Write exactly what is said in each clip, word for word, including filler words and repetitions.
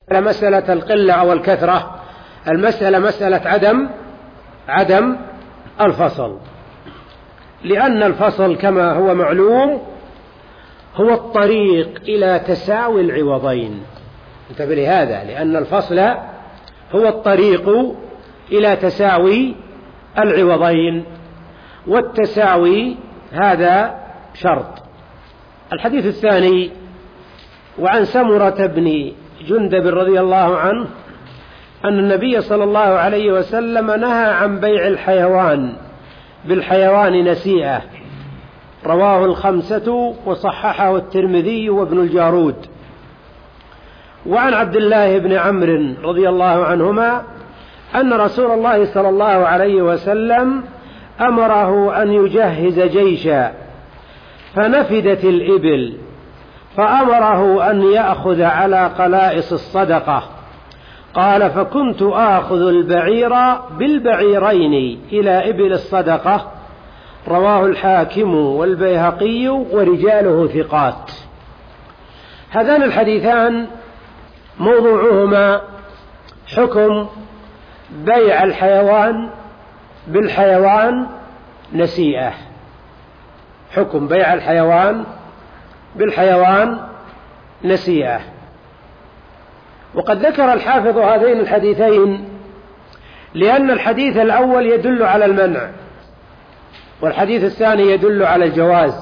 مسألة القلة أو الكثرة، المسألة مسألة عدم عدم الفصل، لأن الفصل كما هو معلوم هو الطريق إلى تساوي العوضين. انتبه لهذا، لأن الفصل هو الطريق إلى تساوي العوضين، والتساوي هذا شرط. الحديث الثاني: وعن سمرة بن جندب رضي الله عنه أن النبي صلى الله عليه وسلم نهى عن بيع الحيوان بالحيوان نسيئة، رواه الخمسة وصححه الترمذي وابن الجارود. وعن عبد الله بن عمرو رضي الله عنهما أن رسول الله صلى الله عليه وسلم أمره أن يجهز جيشا فنفدت الإبل، فأمره أن يأخذ على قلائص الصدقة. قال: فكنت آخذ البعير بالبعيرين إلى إبل الصدقة، رواه الحاكم والبيهقي ورجاله ثقات. هذان الحديثان موضوعهما حكم بيع الحيوان بالحيوان نسيئة، حكم بيع الحيوان بالحيوان نسيئة. وقد ذكر الحافظ هذين الحديثين لأن الحديث الأول يدل على المنع، والحديث الثاني يدل على الجواز،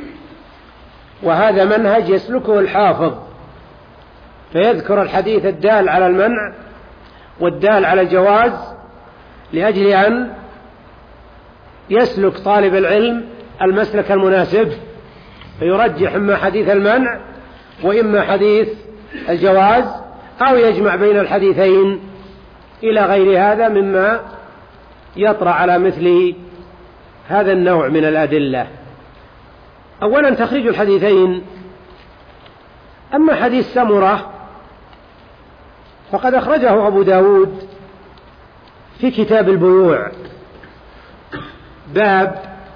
وهذا منهج يسلكه الحافظ، فيذكر الحديث الدال على المنع والدال على الجواز لأجل أن يسلك طالب العلم المسلك المناسب، فيرجح إما حديث المنع وإما حديث الجواز، أو يجمع بين الحديثين إلى غير هذا مما يطرأ على مثل هذا النوع من الأدلة. أولا تخريج الحديثين. أما حديث سمرة فقد أخرجه أبو داود في كتاب البيوع، باب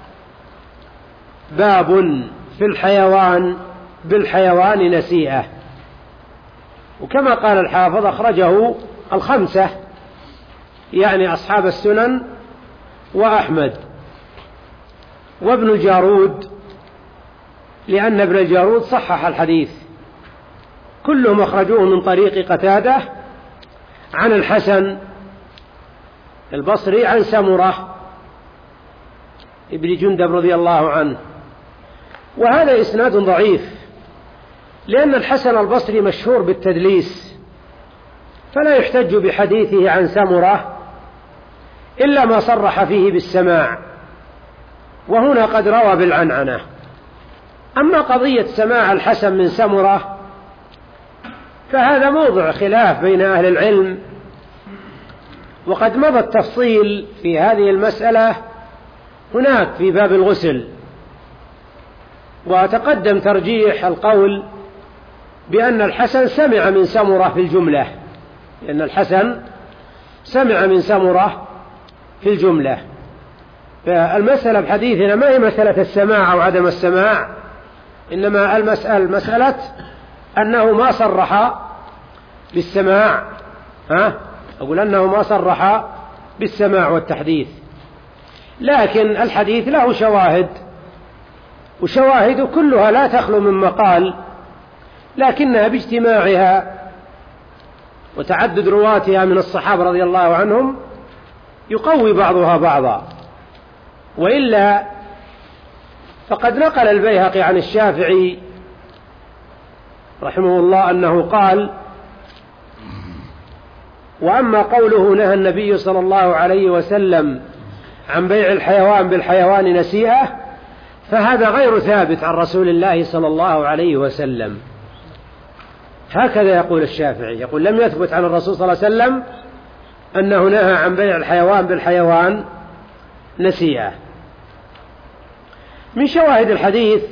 باب في الحيوان بالحيوان نسيئة، وكما قال الحافظ أخرجه الخمسة، يعني أصحاب السنن وأحمد وابن الجارود، لأن ابن الجارود صحح الحديث. كلهم أخرجوه من طريق قتادة عن الحسن البصري عن سمرة ابن جندب رضي الله عنه، وهذا إسناد ضعيف، لأن الحسن البصري مشهور بالتدليس، فلا يحتج بحديثه عن سمرة إلا ما صرح فيه بالسماع، وهنا قد روى بالعنعنة. أما قضية سماع الحسن من سمرة فهذا موضع خلاف بين أهل العلم، وقد مضى التفصيل في هذه المسألة هناك في باب الغسل، وتقدم ترجيح القول بأن الحسن سمع من سمرة في الجملة، لأن الحسن سمع من سمرة في الجملة. فالمسألة بحديثنا ما هي مسألة السماع أو عدم السماع، إنما المسألة مسألة أنه ما صرح بالسماع، ها أقول أنه ما صرح بالسماع والتحديث، لكن الحديث له شواهد، وشواهد كلها لا تخلو من مقال، لكنها باجتماعها وتعدد رواتها من الصحابة رضي الله عنهم يقوي بعضها بعضا. وإلا فقد نقل البيهقي عن الشافعي رحمه الله أنه قال: وأما قوله نهى النبي صلى الله عليه وسلم عن بيع الحيوان بالحيوان نسيئة، فهذا غير ثابت عن رسول الله صلى الله عليه وسلم. هكذا يقول الشافعي، يقول لم يثبت عن الرسول صلى الله عليه وسلم أنه نهى عن بيع الحيوان بالحيوان نسيئة. من شواهد الحديث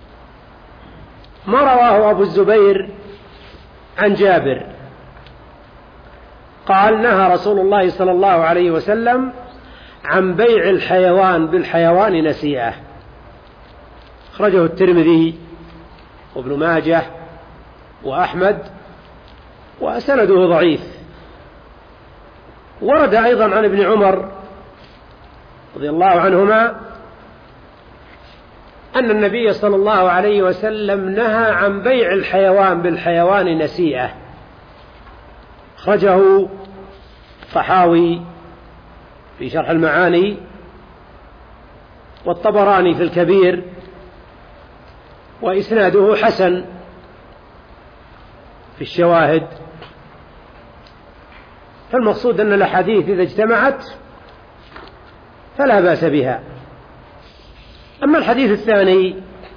ما رواه أبو الزبير عن جابر قال: نهى رسول الله صلى الله عليه وسلم عن بيع الحيوان بالحيوان نسيئة، أخرجه الترمذي وابن ماجه وأحمد وسنده ضعيف. ورد أيضا عن ابن عمر رضي الله عنهما أن النبي صلى الله عليه وسلم نهى عن بيع الحيوان بالحيوان نسيئة، أخرجه الطحاوي في شرح المعاني والطبراني في الكبير، وإسناده حسن في الشواهد. فالمقصود أن الأحاديث إذا اجتمعت فلا بأس بها. أما الحديث الثاني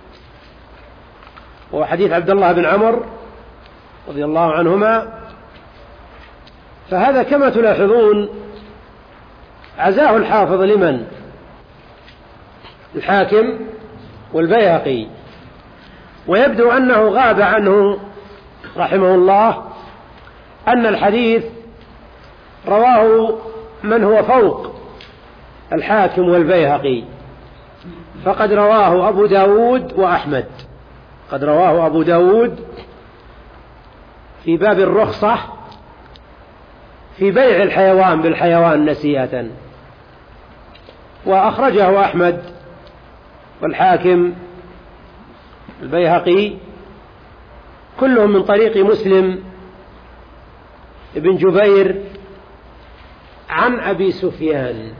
وهو حديث عبد الله بن عمرو رضي الله عنهما، فهذا كما تلاحظون عزاه الحافظ لمن؟ الحاكم والبيهقي، ويبدو أنه غاب عنه رحمه الله أن الحديث رواه من هو فوق الحاكم والبيهقي، فقد رواه أبو داود وأحمد، قد رواه أبو داود في باب الرخصة في بيع الحيوان بالحيوان نسيئة، وأخرجه أحمد والحاكم البيهقي كلهم من طريق مسلم ابن جبير عن أبي سفيان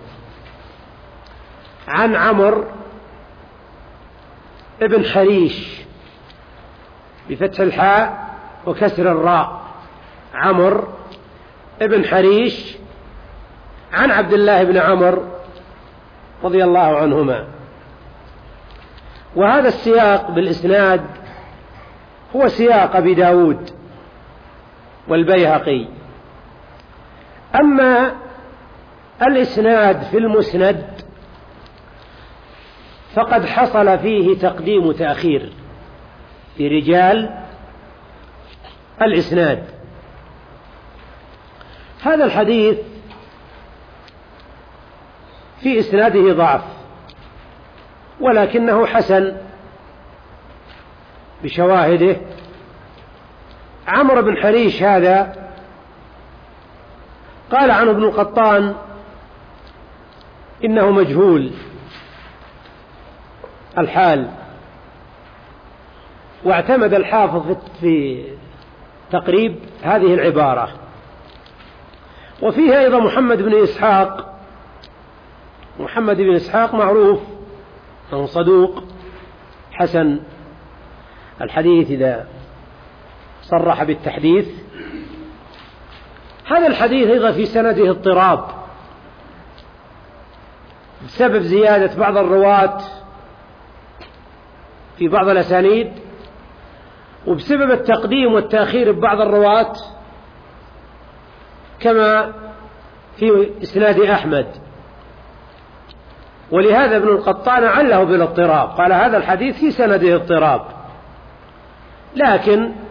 عن عمرو ابن حريش بفتح الحاء وكسر الراء، عمرو ابن حريش عن عبد الله بن عمرو رضي الله عنهما. وهذا السياق بالإسناد هو سياق أبي داود والبيهقي. أما الإسناد في المسند فقد حصل فيه تقديم وتأخير في رجال الإسناد. هذا الحديث في إسناده ضعف، ولكنه حسن بشواهده. عمرو بن حريش هذا قال عنه ابن القطان إنه مجهول الحال، واعتمد الحافظ في تقريب هذه العبارة. وفيه أيضا محمد بن إسحاق، محمد بن إسحاق معروف أنه صدوق حسن الحديث إذا صرح بالتحديث. هذا الحديث أيضا في سنده اضطراب بسبب زيادة بعض الرواة في بعض الأسانيد، وبسبب التقديم والتأخير ببعض الرواة كما في إسناد أحمد. ولهذا ابن القطان عله بالاضطراب، قال هذا الحديث في سنده اضطراب، لكن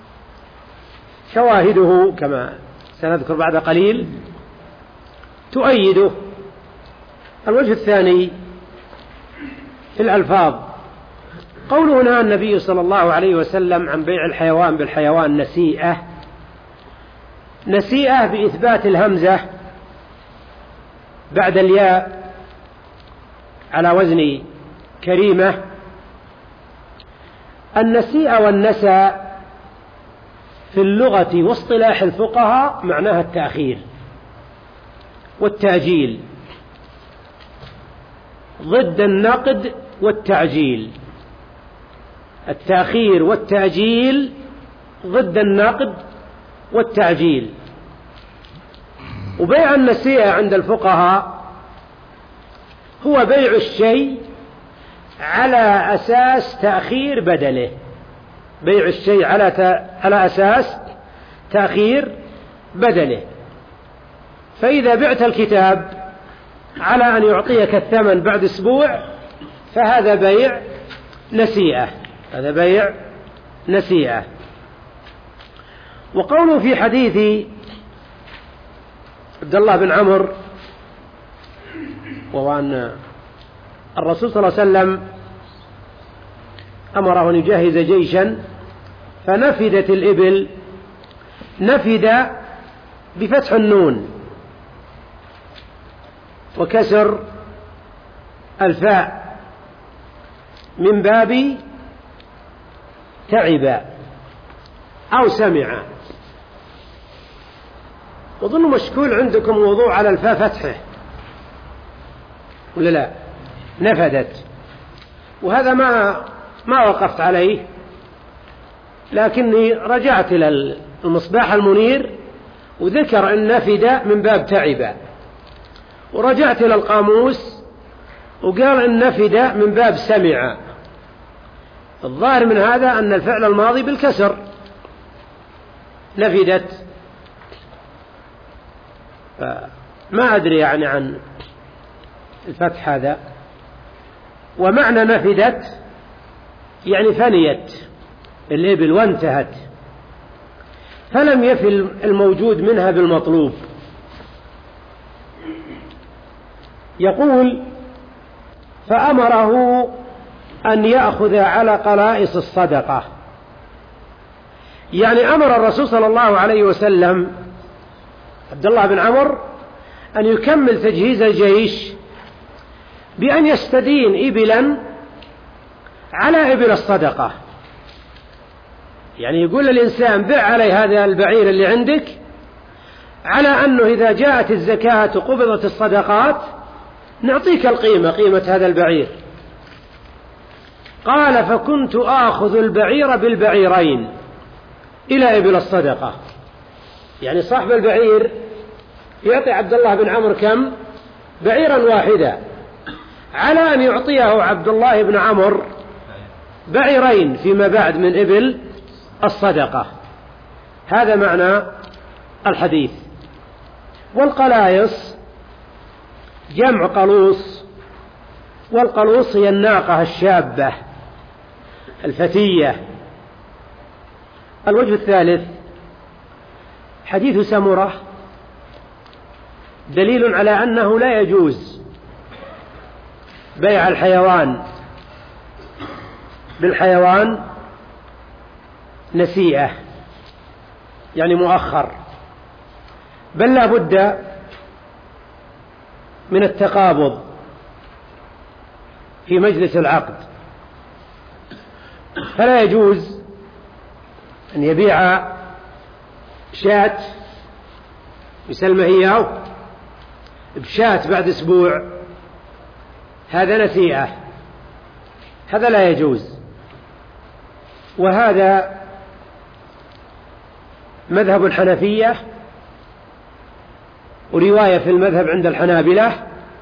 شواهده كما سنذكر بعد قليل تؤيده. الوجه الثاني في الألفاظ، قوله نهى النبي صلى الله عليه وسلم عن بيع الحيوان بالحيوان نسيئة، نسيئة بإثبات الهمزة بعد الياء على وزن كريمة. النسيئة والنسى في اللغة واصطلاح الفقهاء معناها التأخير والتأجيل، ضد النقد والتعجيل. التأخير والتأجيل ضد النقد والتعجيل. وبيع النسيئة عند الفقهاء هو بيع الشيء على أساس تأخير بدله، بيع الشيء على على أساس تأخير بدله. فإذا بعت الكتاب على أن يعطيك الثمن بعد أسبوع فهذا بيع نسيئة، هذا بيع نسيئة. وقوله في حديث عبد الله بن عمرو وهو أن الرسول صلى الله عليه وسلم أمره أن يجهز جيشا فنفدت الإبل نفد بفتح النون وكسر الفاء من باب تعب أو سمع. أظن مشكول عندكم وضوع على الفاء فتحه ولا لا؟ نفدت، وهذا ما ما وقفت عليه، لكني رجعت إلى المصباح المنير وذكر أن نفد من باب تعب، ورجعت إلى القاموس وقال أن نفد من باب سمع. الظاهر من هذا أن الفعل الماضي بالكسر نفدت، ما أدري يعني عن الفتح هذا. ومعنى نفدت يعني فنيت الإبل وانتهت، فلم يفل الموجود منها بالمطلوب. يقول فأمره أن يأخذ على قلائص الصدقة، يعني أمر الرسول صلى الله عليه وسلم عبد الله بن عمرو أن يكمل تجهيز الجيش بأن يستدين إبلا على إبل الصدقة. يعني يقول للإنسان بع علي هذا البعير اللي عندك على أنه إذا جاءت الزكاة قبضت الصدقات نعطيك القيمة، قيمة هذا البعير. قال فكنت آخذ البعير بالبعيرين إلى إبل الصدقة، يعني صاحب البعير يعطي عبد الله بن عمرو كم؟ بعيرا واحدا، على أن يعطيه عبد الله بن عمرو بعيرين فيما بعد من إبل الصدقة. هذا معنى الحديث. والقلايص جمع قلوص، والقلوص هي الناقة الشابة الفتية. الوجه الثالث حديث سمرة دليل على أنه لا يجوز بيع الحيوان بالحيوان نسيئة، يعني مؤخر، بل لا بد من التقابض في مجلس العقد. فلا يجوز أن يبيع شاة يسلم إياه بشاة بعد أسبوع، هذا نسيئة، هذا لا يجوز. وهذا مذهب الحنفية ورواية في المذهب عند الحنابلة،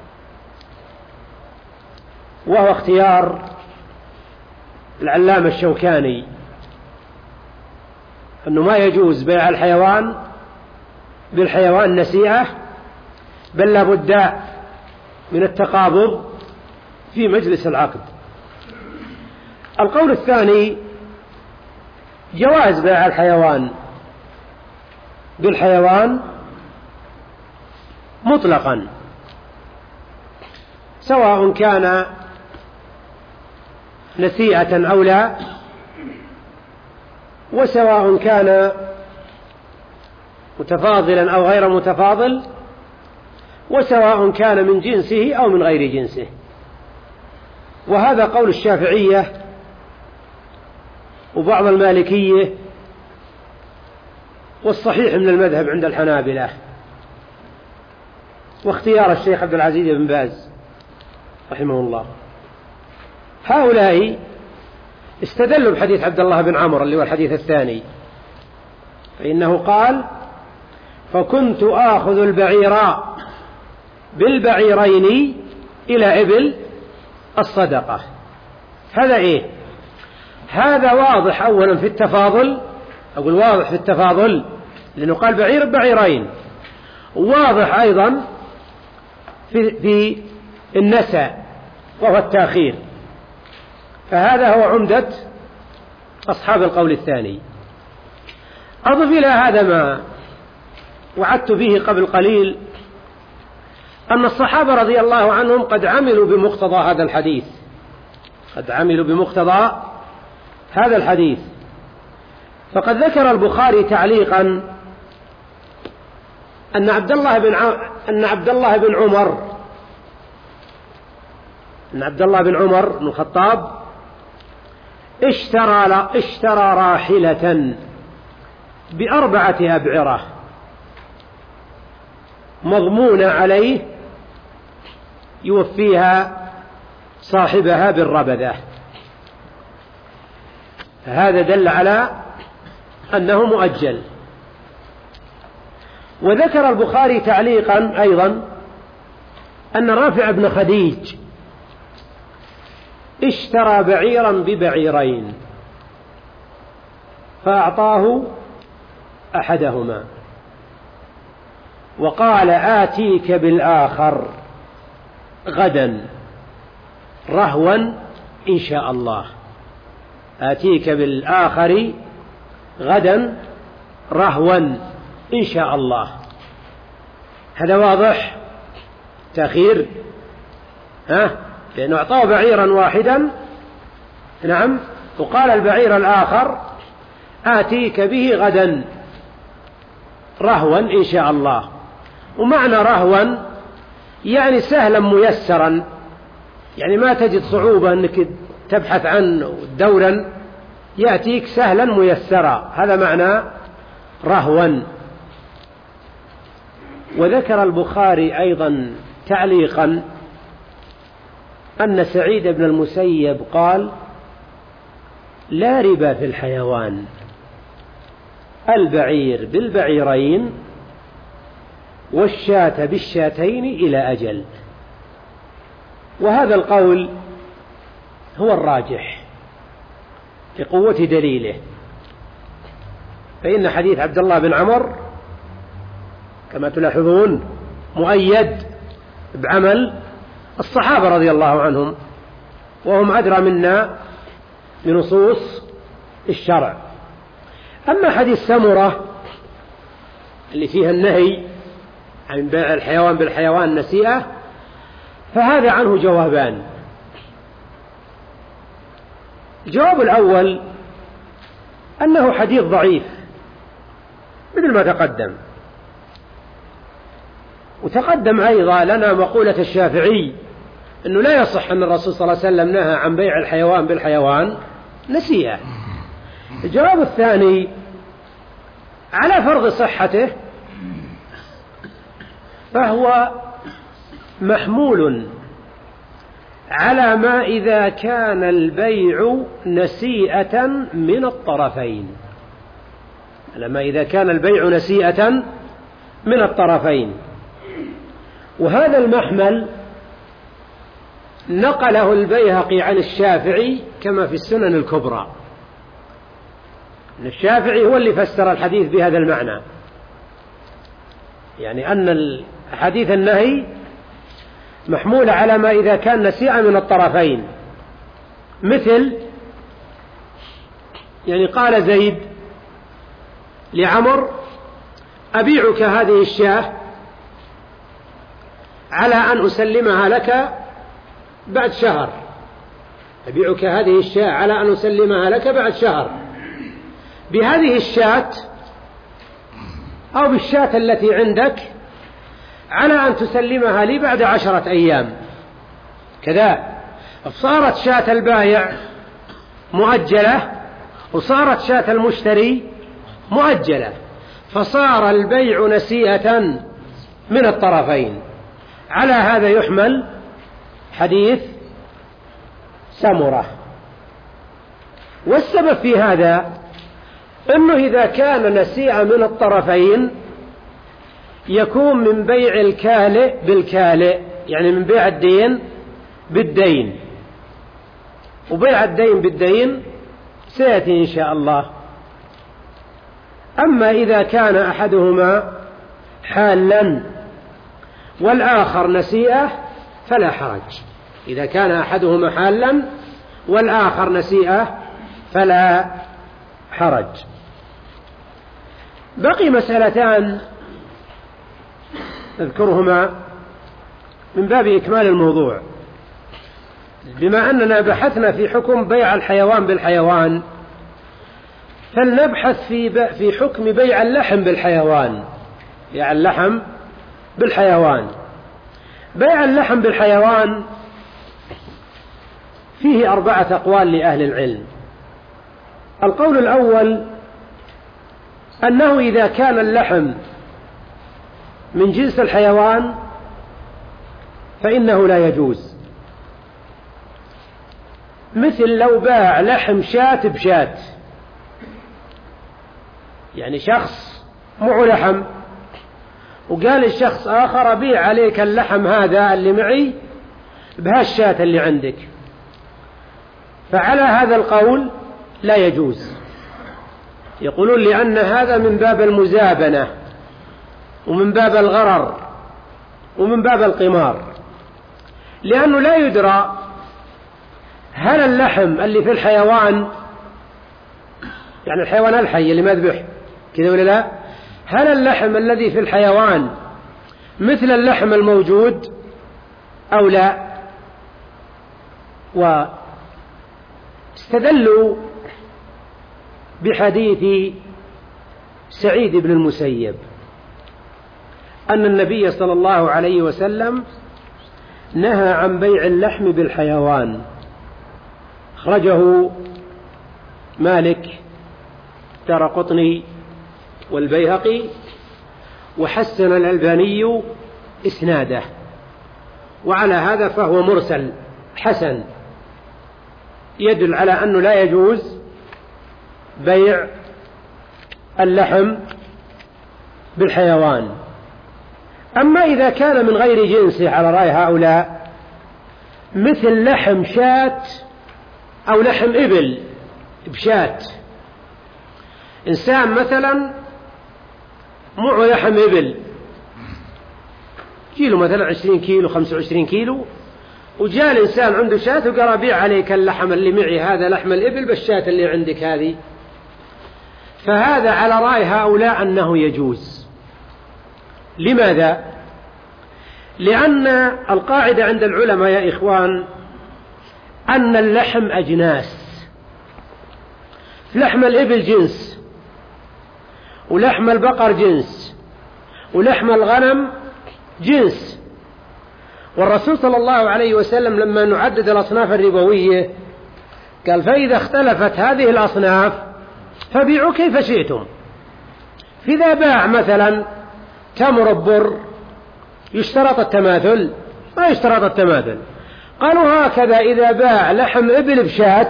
وهو اختيار العلامة الشوكاني أنه ما يجوز بيع الحيوان بالحيوان نسيئة، بل لا بد من التقابض في مجلس العقد. القول الثاني جواز بيع الحيوان بالحيوان مطلقا، سواء كان نسيئة أو لا، وسواء كان متفاضلا أو غير متفاضل، وسواء كان من جنسه أو من غير جنسه. وهذا قول الشافعية وبعض المالكية، والصحيح من المذهب عند الحنابلة، واختيار الشيخ عبد العزيز بن باز رحمه الله. هؤلاء استدلوا بحديث عبد الله بن عمرو اللي هو الحديث الثاني، فإنه قال فكنت آخذ البعيراء بالبعيرين إلى إبل الصدقة. هذا إيه؟ هذا واضح أولا في التفاضل، أقول واضح في التفاضل لأنه قال بعير بعيرين، واضح أيضا في, في النسى وهو التأخير. فهذا هو عمدة أصحاب القول الثاني. أضف إلى هذا ما وعدت به قبل قليل، أن الصحابة رضي الله عنهم قد عملوا بمقتضى هذا الحديث، قد عملوا بمقتضى هذا الحديث. فقد ذكر البخاري تعليقا أن عبد الله بن ع... أن عبد الله بن عمر أن عبد الله بن عمر بن الخطاب اشترى ل... اشترى راحلة بأربعة أبعرة مضمونة عليه يوفيها صاحبها بالربذة، فهذا دل على أنه مؤجل. وذكر البخاري تعليقا أيضا أن رافع بن خديج اشترى بعيرا ببعيرين فأعطاه أحدهما وقال آتيك بالآخر غدا رهوا إن شاء الله، آتيك بالآخر غدا رهوا إن شاء الله. هذا واضح تأخير، ها؟ لأنه أعطاه بعيرا واحدا، نعم، وقال البعير الآخر آتيك به غدا رهوا إن شاء الله. ومعنى رهوا يعني سهلا ميسرا، يعني ما تجد صعوبة أنك تبحث عنه دورا، يأتيك سهلا ميسرا، هذا معنى رهوا. وذكر البخاري أيضا تعليقا أن سعيد بن المسيب قال لا ربا في الحيوان، البعير بالبعيرين والشاة بالشاتين إلى أجل. وهذا القول هو الراجح لقوة دليله، فإن حديث عبد الله بن عمر كما تلاحظون مؤيد بعمل الصحابة رضي الله عنهم، وهم أدرى منا بنصوص الشرع. أما حديث سمرة اللي فيها النهي عن بيع الحيوان بالحيوان نسيئة، فهذا عنه جوابان. الجواب الأول أنه حديث ضعيف مثل ما تقدم، وتقدم أيضا لنا مقولة الشافعي أنه لا يصح أن الرسول صلى الله عليه وسلم نهى عن بيع الحيوان بالحيوان نسيئة. الجواب الثاني على فرض صحته فهو محمول على ما إذا كان البيع نسيئة من الطرفين، على ما إذا كان البيع نسيئة من الطرفين. وهذا المحمل نقله البيهقي عن الشافعي كما في السنن الكبرى، الشافعي هو اللي فسر الحديث بهذا المعنى، يعني أن حديث النهي محمول على ما إذا كان نسيئا من الطرفين، مثل يعني قال زيد لعمر أبيعك هذه الشاة على أن أسلمها لك بعد شهر، أبيعك هذه الشاة على أن أسلمها لك بعد شهر بهذه الشاة أو بالشاة التي عندك على أن تسلمها لي بعد عشرة أيام كذا. فصارت شاة البائع مؤجلة وصارت شاة المشتري مؤجلة، فصار البيع نسيئة من الطرفين. على هذا يحمل حديث سمرة. والسبب في هذا أنه إذا كان نسيئا من الطرفين يكون من بيع الكالئ بالكالئ، يعني من بيع الدين بالدين، وبيع الدين بالدين سيأتي إن شاء الله. أما إذا كان أحدهما حالا والآخر نسيئة فلا حرج، إذا كان أحدهما حالا والآخر نسيئة فلا حرج. بقي مسألتان نذكرهما من باب إكمال الموضوع. بما أننا بحثنا في حكم بيع الحيوان بالحيوان، فلنبحث في في حكم بيع اللحم بالحيوان بيع اللحم بالحيوان. بيع اللحم بالحيوان فيه أربعة أقوال لأهل العلم. القول الأول أنه إذا كان اللحم من جنس الحيوان فإنه لا يجوز، مثل لو باع لحم شاة بشاة، يعني شخص معه لحم وقال الشخص آخر أبيع عليك اللحم هذا اللي معي بهالشاة اللي عندك، فعلى هذا القول لا يجوز. يقولون لأن هذا من باب المزابنة ومن باب الغرر ومن باب القمار، لأنه لا يدرى هل اللحم اللي في الحيوان، يعني الحيوان الحي اللي مذبح كذا ولا لا، هل اللحم الذي في الحيوان مثل اللحم الموجود أو لا. واستدلوا بحديث سعيد بن المسيب أن النبي صلى الله عليه وسلم نهى عن بيع اللحم بالحيوان، أخرجه مالك دارقطني والبيهقي وحسن الألباني إسناده، وعلى هذا فهو مرسل حسن يدل على أنه لا يجوز بيع اللحم بالحيوان. أما إذا كان من غير جنسه على رأي هؤلاء، مثل لحم شاة أو لحم إبل بشاة، إنسان مثلا معه لحم إبل كيلو مثلا عشرين كيلو خمسة وعشرين كيلو، وجاء الإنسان عنده شاة وقال أبيع عليك اللحم اللي معي هذا لحم الإبل بالشاة اللي عندك هذه، فهذا على رأي هؤلاء أنه يجوز. لماذا؟ لأن القاعدة عند العلماء يا إخوان أن اللحم أجناس، لحم الإبل جنس، ولحم البقر جنس، ولحم الغنم جنس. والرسول صلى الله عليه وسلم لما نعدد الأصناف الربوية قال فإذا اختلفت هذه الأصناف فبيعوا كيف شئتم. فإذا باع مثلا تمر ببر يشترط التماثل؟ ما يشترط التماثل. قالوا هكذا إذا باع لحم إبل بشاة،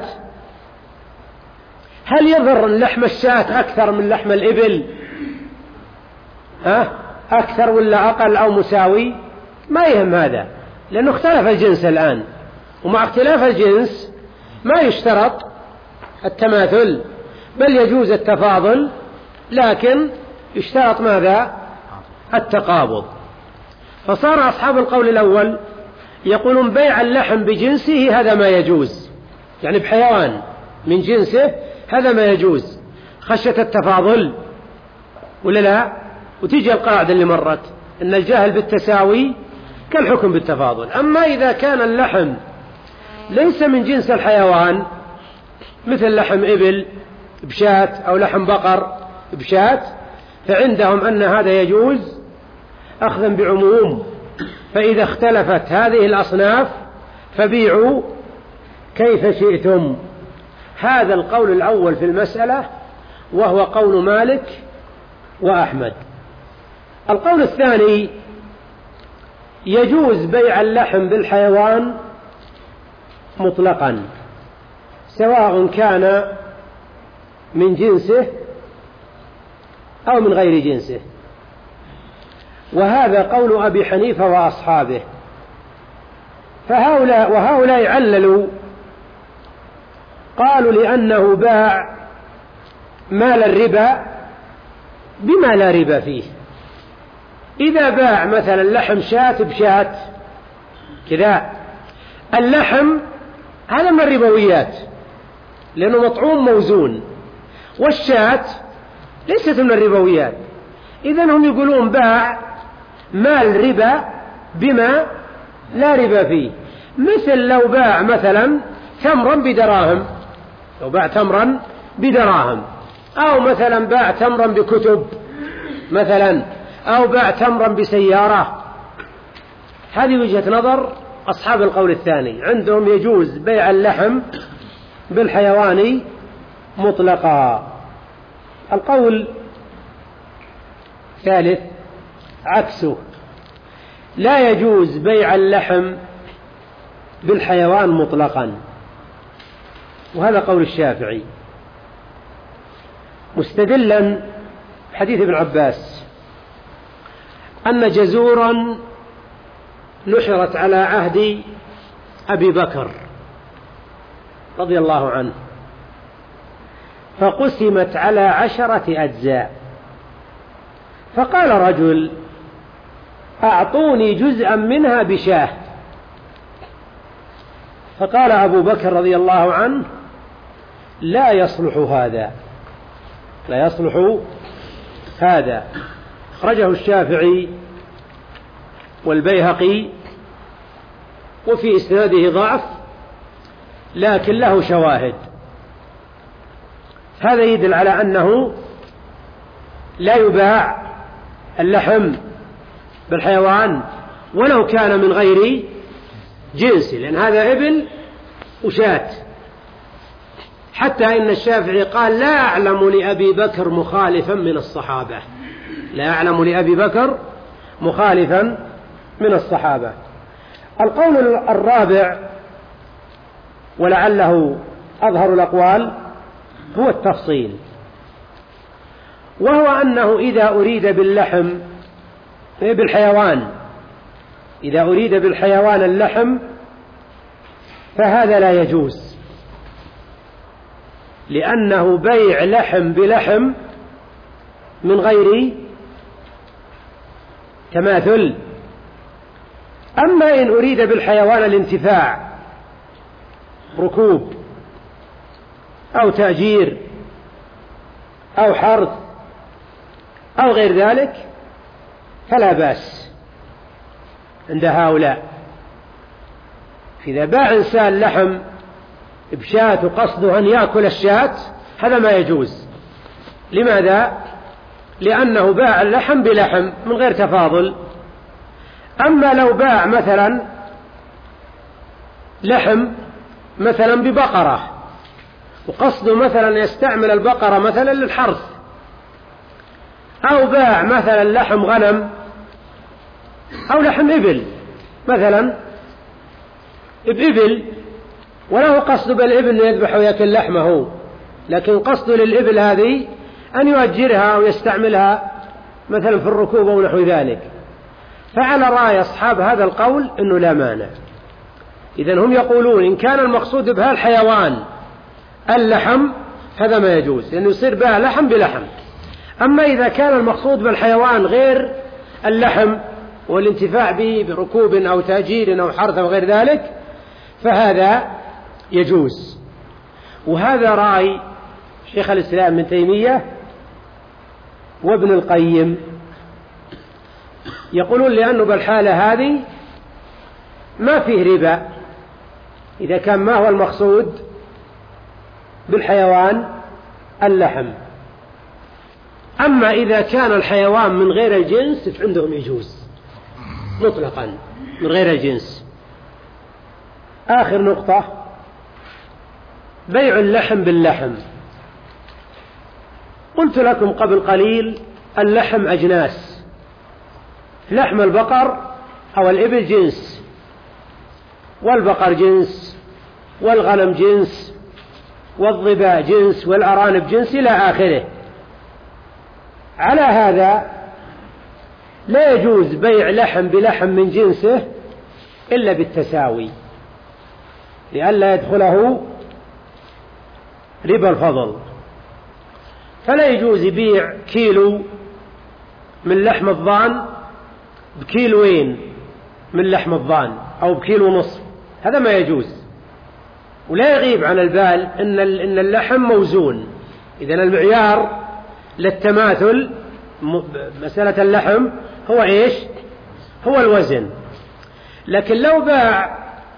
هل يضر لحم الشاة أكثر من لحم الإبل؟ ها؟ أكثر ولا أقل أو مساوي؟ ما يهم هذا، لأنه اختلف الجنس الآن، ومع اختلاف الجنس ما يشترط التماثل، بل يجوز التفاضل، لكن يشترط ماذا؟ التقابض. فصار أصحاب القول الأول يقولون بيع اللحم بجنسه هذا ما يجوز، يعني بحيوان من جنسه هذا ما يجوز خشية التفاضل ولا لا. وتيجي القاعدة اللي مرت إن الجاهل بالتساوي كالحكم بالتفاضل. أما إذا كان اللحم ليس من جنس الحيوان مثل لحم إبل بشاة أو لحم بقر بشاة، فعندهم أن هذا يجوز أخذا بعموم، فإذا اختلفت هذه الأصناف فبيعوا كيف شئتم. هذا القول الأول في المسألة، وهو قول مالك وأحمد. القول الثاني يجوز بيع اللحم بالحيوان مطلقا سواء كان من جنسه أو من غير جنسه، وهذا قول أبي حنيفة وأصحابه. فهؤلاء وهؤلاء عللوا، قالوا لأنه باع مال الربا بما لا ربا فيه. إذا باع مثلا لحم شاة بشاة كذا، اللحم هذا من الربويات لأنه مطعوم موزون، والشاة ليست من الربويات. إذن هم يقولون باع مال ربا بما لا ربا فيه، مثل لو باع مثلا تمرا بدراهم، لو باع تمرا بدراهم، أو مثلا باع تمرا بكتب مثلا، أو باع تمرا بسيارة. هذه وجهة نظر أصحاب القول الثاني، عندهم يجوز بيع اللحم بالحيوان مطلقا. القول الثالث عكسه، لا يجوز بيع اللحم بالحيوان مطلقا، وهذا قول الشافعي مستدلا حديث ابن عباس أن جزورا نحرت على عهد أبي بكر رضي الله عنه فقسمت على عشرة أجزاء، فقال رجل أعطوني جزءا منها بشاه، فقال أبو بكر رضي الله عنه لا يصلح هذا، لا يصلح هذا. أخرجه الشافعي والبيهقي وفي إسناده ضعف لكن له شواهد. هذا يدل على أنه لا يباع اللحم بالحيوان ولو كان من غير جنس، لأن هذا إبل وشاة. حتى إن الشافعي قال لا أعلم لأبي بكر مخالفا من الصحابة، لا أعلم لأبي بكر مخالفا من الصحابة. القول الرابع ولعله أظهر الأقوال هو التفصيل، وهو أنه إذا أريد باللحم بالحيوان إذا أريد بالحيوان اللحم فهذا لا يجوز، لأنه بيع لحم بلحم من غير تماثل. أما إن أريد بالحيوان الانتفاع ركوب أو تأجير أو حرث أو غير ذلك فلا بأس عند هؤلاء. إذا باع إنسان لحم بشاة وقصده أن يأكل الشاة هذا ما يجوز. لماذا؟ لأنه باع اللحم بلحم من غير تفاضل. أما لو باع مثلا لحم مثلا ببقرة وقصده مثلا يستعمل البقرة مثلا للحرث، أو باع مثلا لحم غنم أو لحم إبل مثلا بإبل وله قصد بالإبل يذبح ويأكل لحمه، لكن قصده للإبل هذه أن يؤجرها أو يستعملها مثلا في الركوب أو نحو ذلك، فعلى رأي أصحاب هذا القول أنه لا مانع. إذن هم يقولون إن كان المقصود بها الحيوان اللحم هذا ما يجوز، لأنه يصير بها لحم بلحم. أما إذا كان المقصود بالحيوان غير اللحم والانتفاع به بركوب أو تأجير أو حرث أو غير ذلك فهذا يجوز. وهذا رأي شيخ الإسلام ابن تيمية وابن القيم، يقولون لأنه بالحالة هذه ما فيه ربا إذا كان ما هو المقصود بالحيوان اللحم. أما إذا كان الحيوان من غير الجنس فعندهم يجوز مطلقا من غير الجنس. آخر نقطة بيع اللحم باللحم. قلت لكم قبل قليل اللحم أجناس، لحم البقر أو الإبل جنس، والبقر جنس، والغنم جنس، والظباء جنس، والأرانب جنس إلى آخره. على هذا لا يجوز بيع لحم بلحم من جنسه إلا بالتساوي لئلا يدخله ربا الفضل. فلا يجوز يبيع كيلو من لحم الضان بكيلوين من لحم الضان أو بكيلو نصف، هذا ما يجوز. ولا يغيب عن البال إن إن اللحم موزون، إذن المعيار للتماثل مسألة اللحم هو إيش؟ هو الوزن. لكن لو باع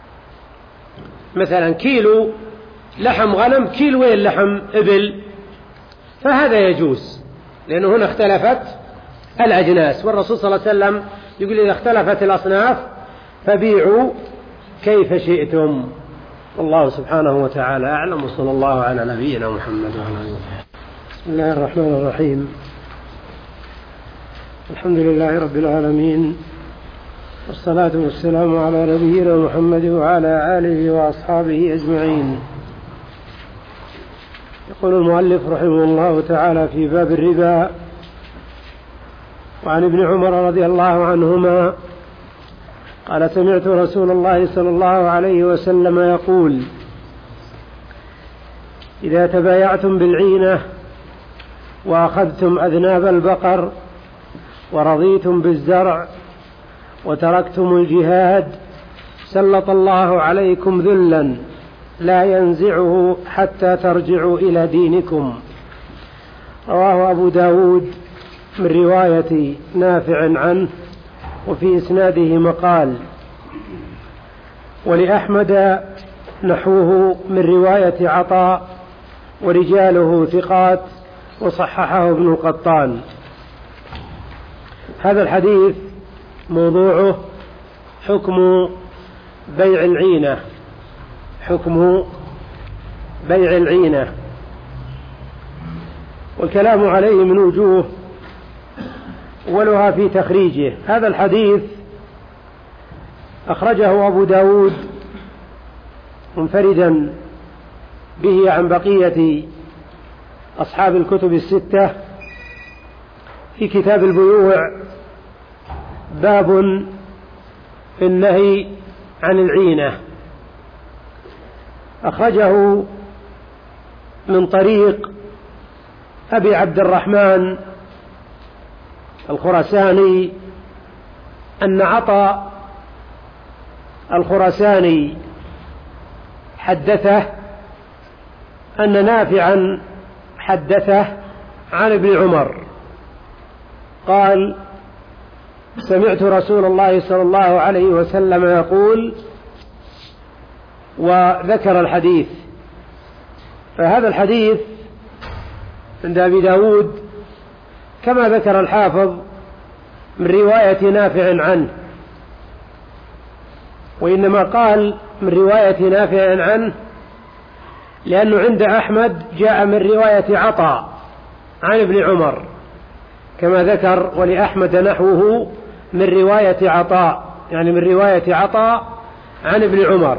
مثلا كيلو لحم غنم كيلوين لحم إبل فهذا يجوز، لأنه هنا اختلفت الأجناس. والرسول صلى الله عليه وسلم يقول إذا اختلفت الأصناف فبيعوا كيف شئتم. والله سبحانه وتعالى أعلم، وصلى الله على نبينا محمد وعلى آله وصحبه. بسم الله الرحمن الرحيم. الحمد لله رب العالمين، والصلاة والسلام على نبينا محمد وعلى آله وأصحابه أجمعين. يقول المؤلف رحمه الله تعالى في باب الربا: وعن ابن عمر رضي الله عنهما قال: سمعت رسول الله صلى الله عليه وسلم يقول: إذا تبايعتم بالعينة وأخذتم أذناب البقر ورضيتم بالزرع وتركتم الجهاد سلط الله عليكم ذلا لا ينزعه حتى ترجعوا إلى دينكم. رواه أبو داود من رواية نافع عنه، وفي إسناده مقال، ولأحمد نحوه من رواية عطاء ورجاله ثقات، وصححه ابن القطان. هذا الحديث موضوعه حكم بيع العينة، حكم بيع العينة، والكلام عليه من وجوه، أولها في تخريجه. هذا الحديث أخرجه أبو داود منفردا به عن بقية أصحاب الكتب الستة في كتاب البيوع، باب في النهي عن العينة. أخرجه من طريق أبي عبد الرحمن الخراساني أن عطاء الخراساني حدثه أن نافعا حدثه عن ابن عمر قال: سمعت رسول الله صلى الله عليه وسلم يقول، وذكر الحديث. فهذا الحديث عند أبي داود كما ذكر الحافظ من رواية نافع عنه، وإنما قال من رواية نافع عنه لأنه عند أحمد جاء من رواية عطاء عن ابن عمر كما ذكر، ولأحمد نحوه من رواية عطاء، يعني من رواية عطاء عن ابن عمر.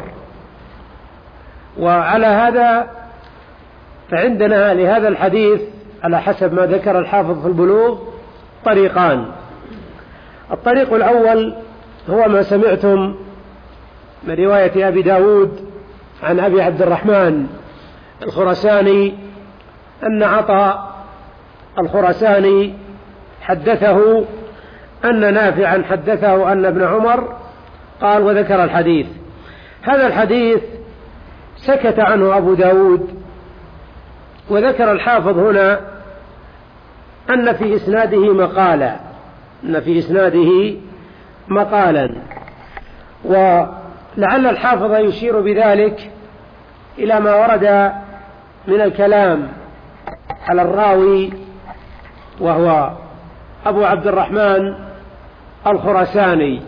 وعلى هذا فعندنا لهذا الحديث على حسب ما ذكر الحافظ في البلوغ طريقان. الطريق الأول هو ما سمعتم من رواية أبي داود عن أبي عبد الرحمن الخراساني أن عطاء الخراساني حدثه أن نافعا حدثه أن ابن عمر قال، وذكر الحديث. هذا الحديث سكت عنه أبو داود، وذكر الحافظ هنا أن في إسناده مقالا، أن في إسناده مقالا، ولعل الحافظ يشير بذلك إلى ما ورد من الكلام على الراوي وهو أبو عبد الرحمن الخراساني،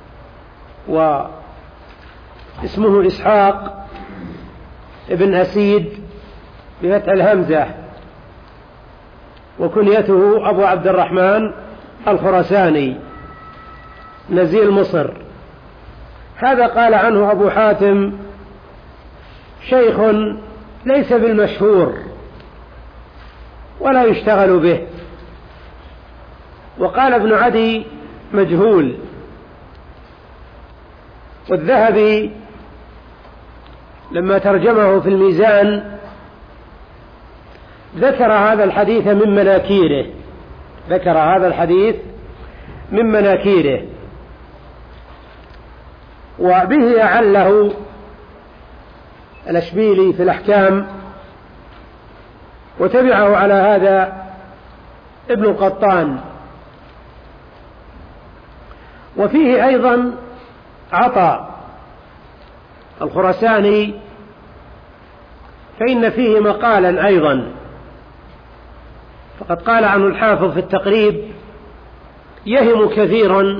واسمه إسحاق ابن أسيد بفتح الهمزة، وكنيته أبو عبد الرحمن الخراساني نزيل مصر. هذا قال عنه أبو حاتم: شيخ ليس بالمشهور ولا يشتغل به. وقال ابن عدي: مجهول. والذهبي لما ترجمه في الميزان ذكر هذا الحديث من مناكيره، ذكر هذا الحديث من مناكيره، وبه أعله الأشبيلي في الأحكام، وتبعه على هذا ابن القطان. وفيه أيضا عطاء الخراساني، فإن فيه مقالا أيضا، فقد قال عنه الحافظ في التقريب يهم كثيرا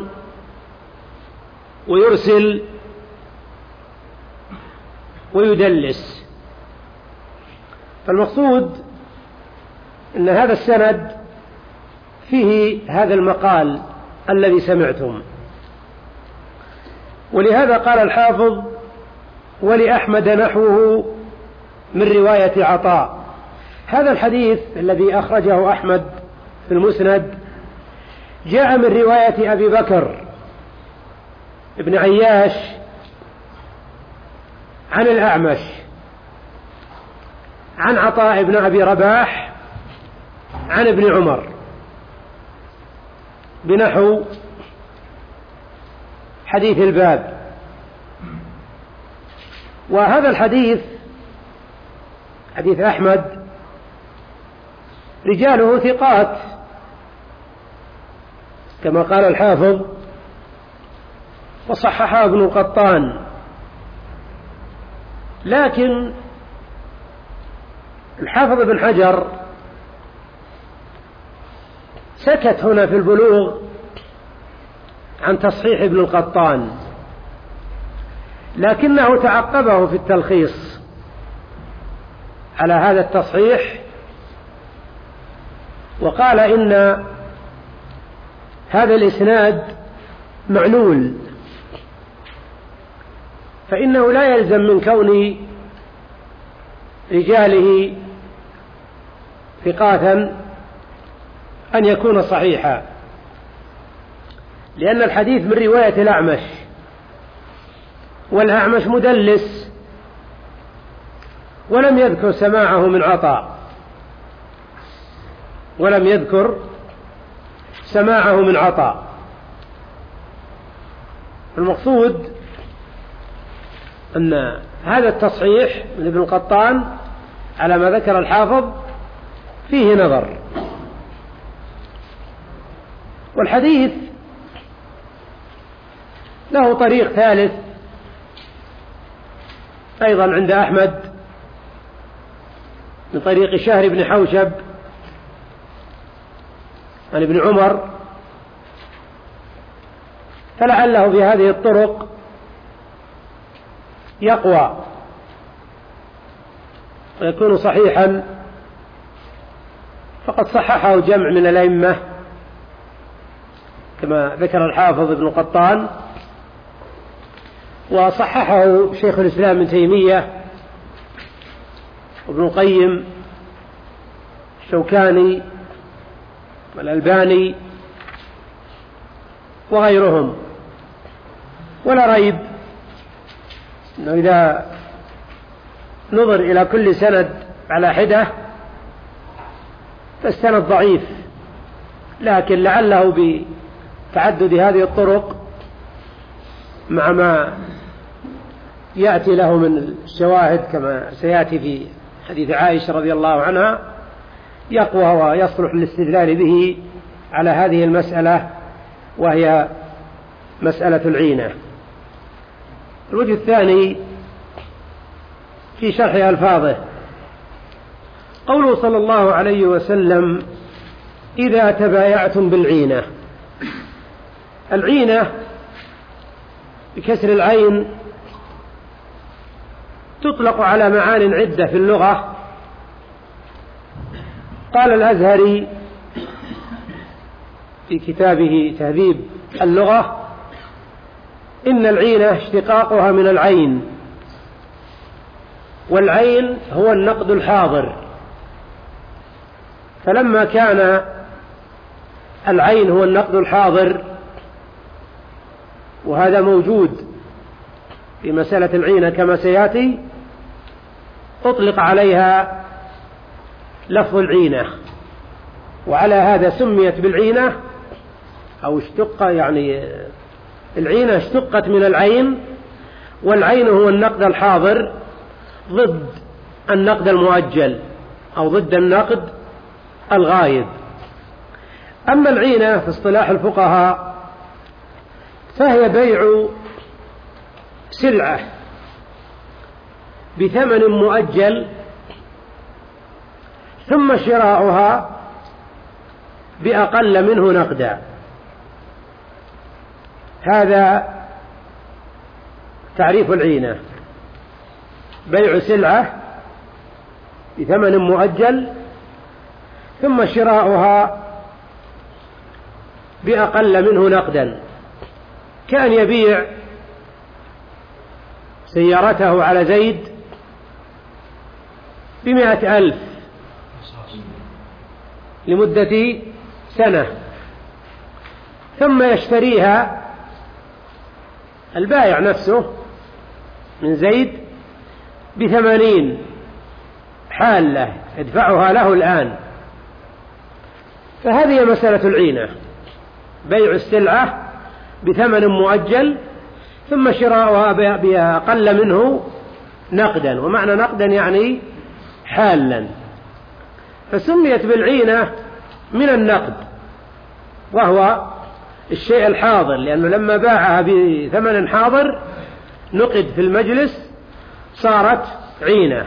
ويرسل ويدلس. فالمقصود أن هذا السند فيه هذا المقال الذي سمعتم. ولهذا قال الحافظ: ولأحمد نحوه من رواية عطاء. هذا الحديث الذي أخرجه أحمد في المسند جاء من رواية أبي بكر ابن عياش عن الأعمش عن عطاء بن أبي رباح عن ابن عمر بنحو حديث الباب. وهذا الحديث حديث أحمد رجاله ثقات كما قال الحافظ، وصححه ابن القطان، لكن الحافظ ابن حجر سكت هنا في البلوغ عن تصحيح ابن القطان، لكنه تعقبه في التلخيص على هذا التصحيح وقال إن هذا الإسناد معلول، فإنه لا يلزم من كون رجاله ثقاتا أن يكون صحيحا، لأن الحديث من رواية الأعمش، والأعمش مدلس ولم يذكر سماعه من عطاء ولم يذكر سماعه من عطاء. المقصود أن هذا التصحيح من ابن القطان على ما ذكر الحافظ فيه نظر. والحديث له طريق ثالث أيضا عند أحمد من طريق شهر بن حوشب عن ابن عمر، فلعله في هذه الطرق يقوى ويكون صحيحا، فقد صححه جمع من الأئمة كما ذكر الحافظ ابن قطان، وصححه شيخ الإسلام ابن تيمية وابن القيم الشوكاني والألباني وغيرهم. ولا ريب أنه إذا نظر إلى كل سند على حدة فالسند ضعيف، لكن لعله بتعدد هذه الطرق مع ما يأتي له من الشواهد كما سيأتي في حديث عائشة رضي الله عنها يقوى ويصلح للاستدلال به على هذه المسألة، وهي مسألة العينة. الوجه الثاني في شرح ألفاظه قوله صلى الله عليه وسلم: إذا تبايعتم بالعينة. العينة بكسر العين تطلق على معان عدة في اللغة. قال الأزهري في كتابه تهذيب اللغة: إن العينة اشتقاقها من العين، والعين هو النقد الحاضر، فلما كان العين هو النقد الحاضر وهذا موجود في مسألة العينة كما سيأتي، أطلق عليها لفظ العينة، وعلى هذا سميت بالعينة أو اشتق، يعني العينة اشتقت من العين، والعين هو النقد الحاضر ضد النقد المؤجل أو ضد النقد الغايب. أما العينة في اصطلاح الفقهاء فهي بيع سلعة بثمن مؤجل ثم شراؤها بأقل منه نقدا. هذا تعريف العينة: بيع سلعة بثمن مؤجل ثم شراؤها بأقل منه نقدا، كان يبيع سيارته على زيد بمئة ألف لمدة سنة، ثم يشتريها البائع نفسه من زيد بثمانين حالة يدفعها له الآن. فهذه مسألة العينة: بيع السلعة بثمن مؤجل ثم شراؤها بأقل منه نقدا، ومعنى نقدا يعني حالا، فسميت بالعينة من النقد، وهو الشيء الحاضر، لأنه لما باعها بثمن حاضر نقد في المجلس صارت عينة.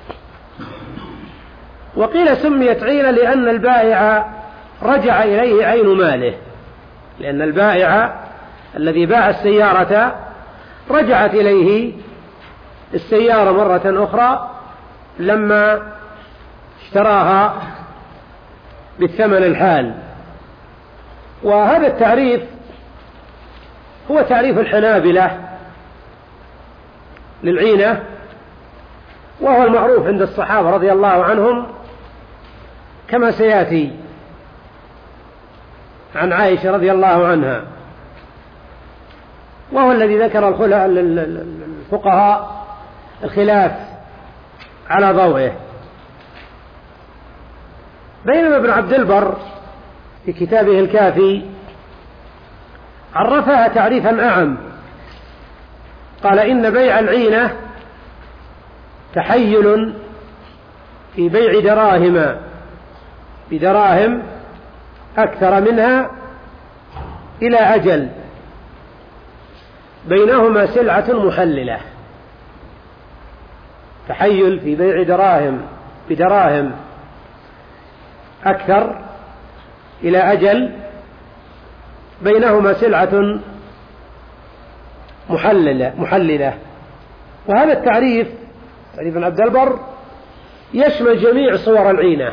وقيل سميت عينة لأن البائع رجع إليه عين ماله، لأن البائع الذي باع السيارة رجعت إليه السيارة مرة أخرى لما اشتراها بالثمن الحال. وهذا التعريف هو تعريف الحنابلة للعينة، وهو المعروف عند الصحابة رضي الله عنهم كما سيأتي عن عائشة رضي الله عنها، وهو الذي ذكر الفقهاء الخلاف على ضوئه. بينما ابن عبد البر في كتابه الكافي عرفها تعريفا أعم، قال: إن بيع العينة تحيل في بيع دراهم بدراهم أكثر منها إلى أجل بينهما سلعة محللة. تحيل في بيع دراهم بدراهم أكثر إلى أجل بينهما سلعة محللة محللة. وهذا التعريف، تعريف ابن عبد البر، يشمل جميع صور العينة،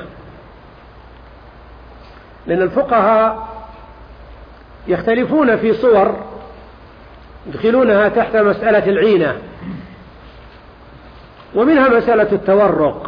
لأن الفقهاء يختلفون في صور يدخلونها تحت مسألة العينة، ومنها مسألة التورق،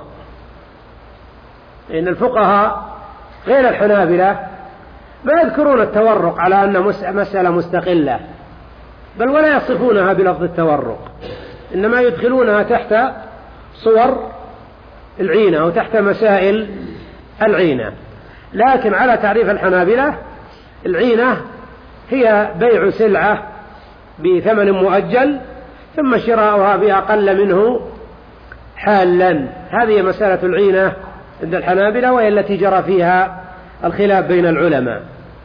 لأن الفقهاء غير الحنابلة ما يذكرون التورق على أنه مسألة مستقلة، بل ولا يصفونها بلفظ التورق، إنما يدخلونها تحت صور العينة أو تحت مسائل العينة. لكن على تعريف الحنابلة العينة هي بيع سلعة بثمن مؤجل ثم شراؤها بأقل منه حالا. هذه مسألة العينة عند الحنابلة، وهي التي جرى فيها الخلاف بين العلماء.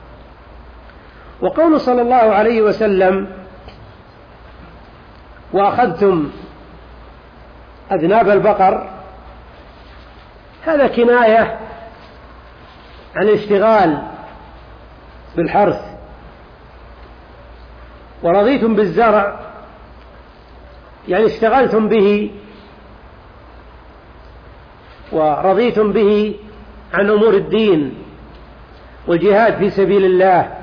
وقول صلى الله عليه وسلم: وأخذتم أذناب البقر، هذا كناية عن الاشتغال بالحرث. ورضيتم بالزرع يعني اشتغلتم به ورضيتم به عن أمور الدين والجهاد في سبيل الله.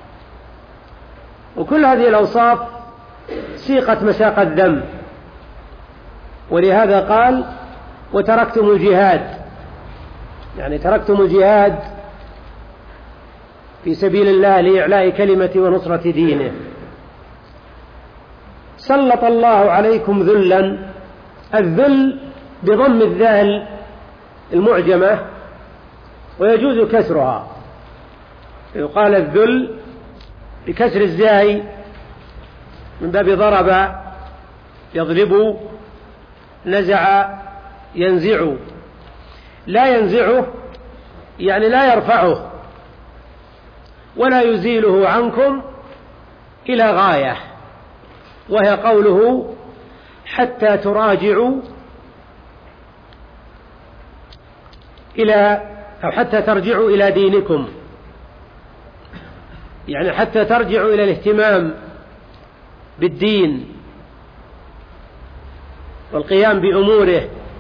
وكل هذه الأوصاف سيقت مساق الذم، ولهذا قال: وتركتم الجهاد، يعني تركتم الجهاد في سبيل الله لإعلاء كلمة ونصرة دينه. سلط الله عليكم ذلا، الذل بضم الذال المعجمة ويجوز كسرها، يقال الذل بكسر الزاي من باب ضرب يضرب، نزع ينزع. لا ينزعه يعني لا يرفعه ولا يزيله عنكم إلى غاية، وهي قوله: حتى تراجعوا إلى أو حتى ترجعوا إلى دينكم، يعني حتى ترجعوا إلى الاهتمام بالدين والقيام بأموره،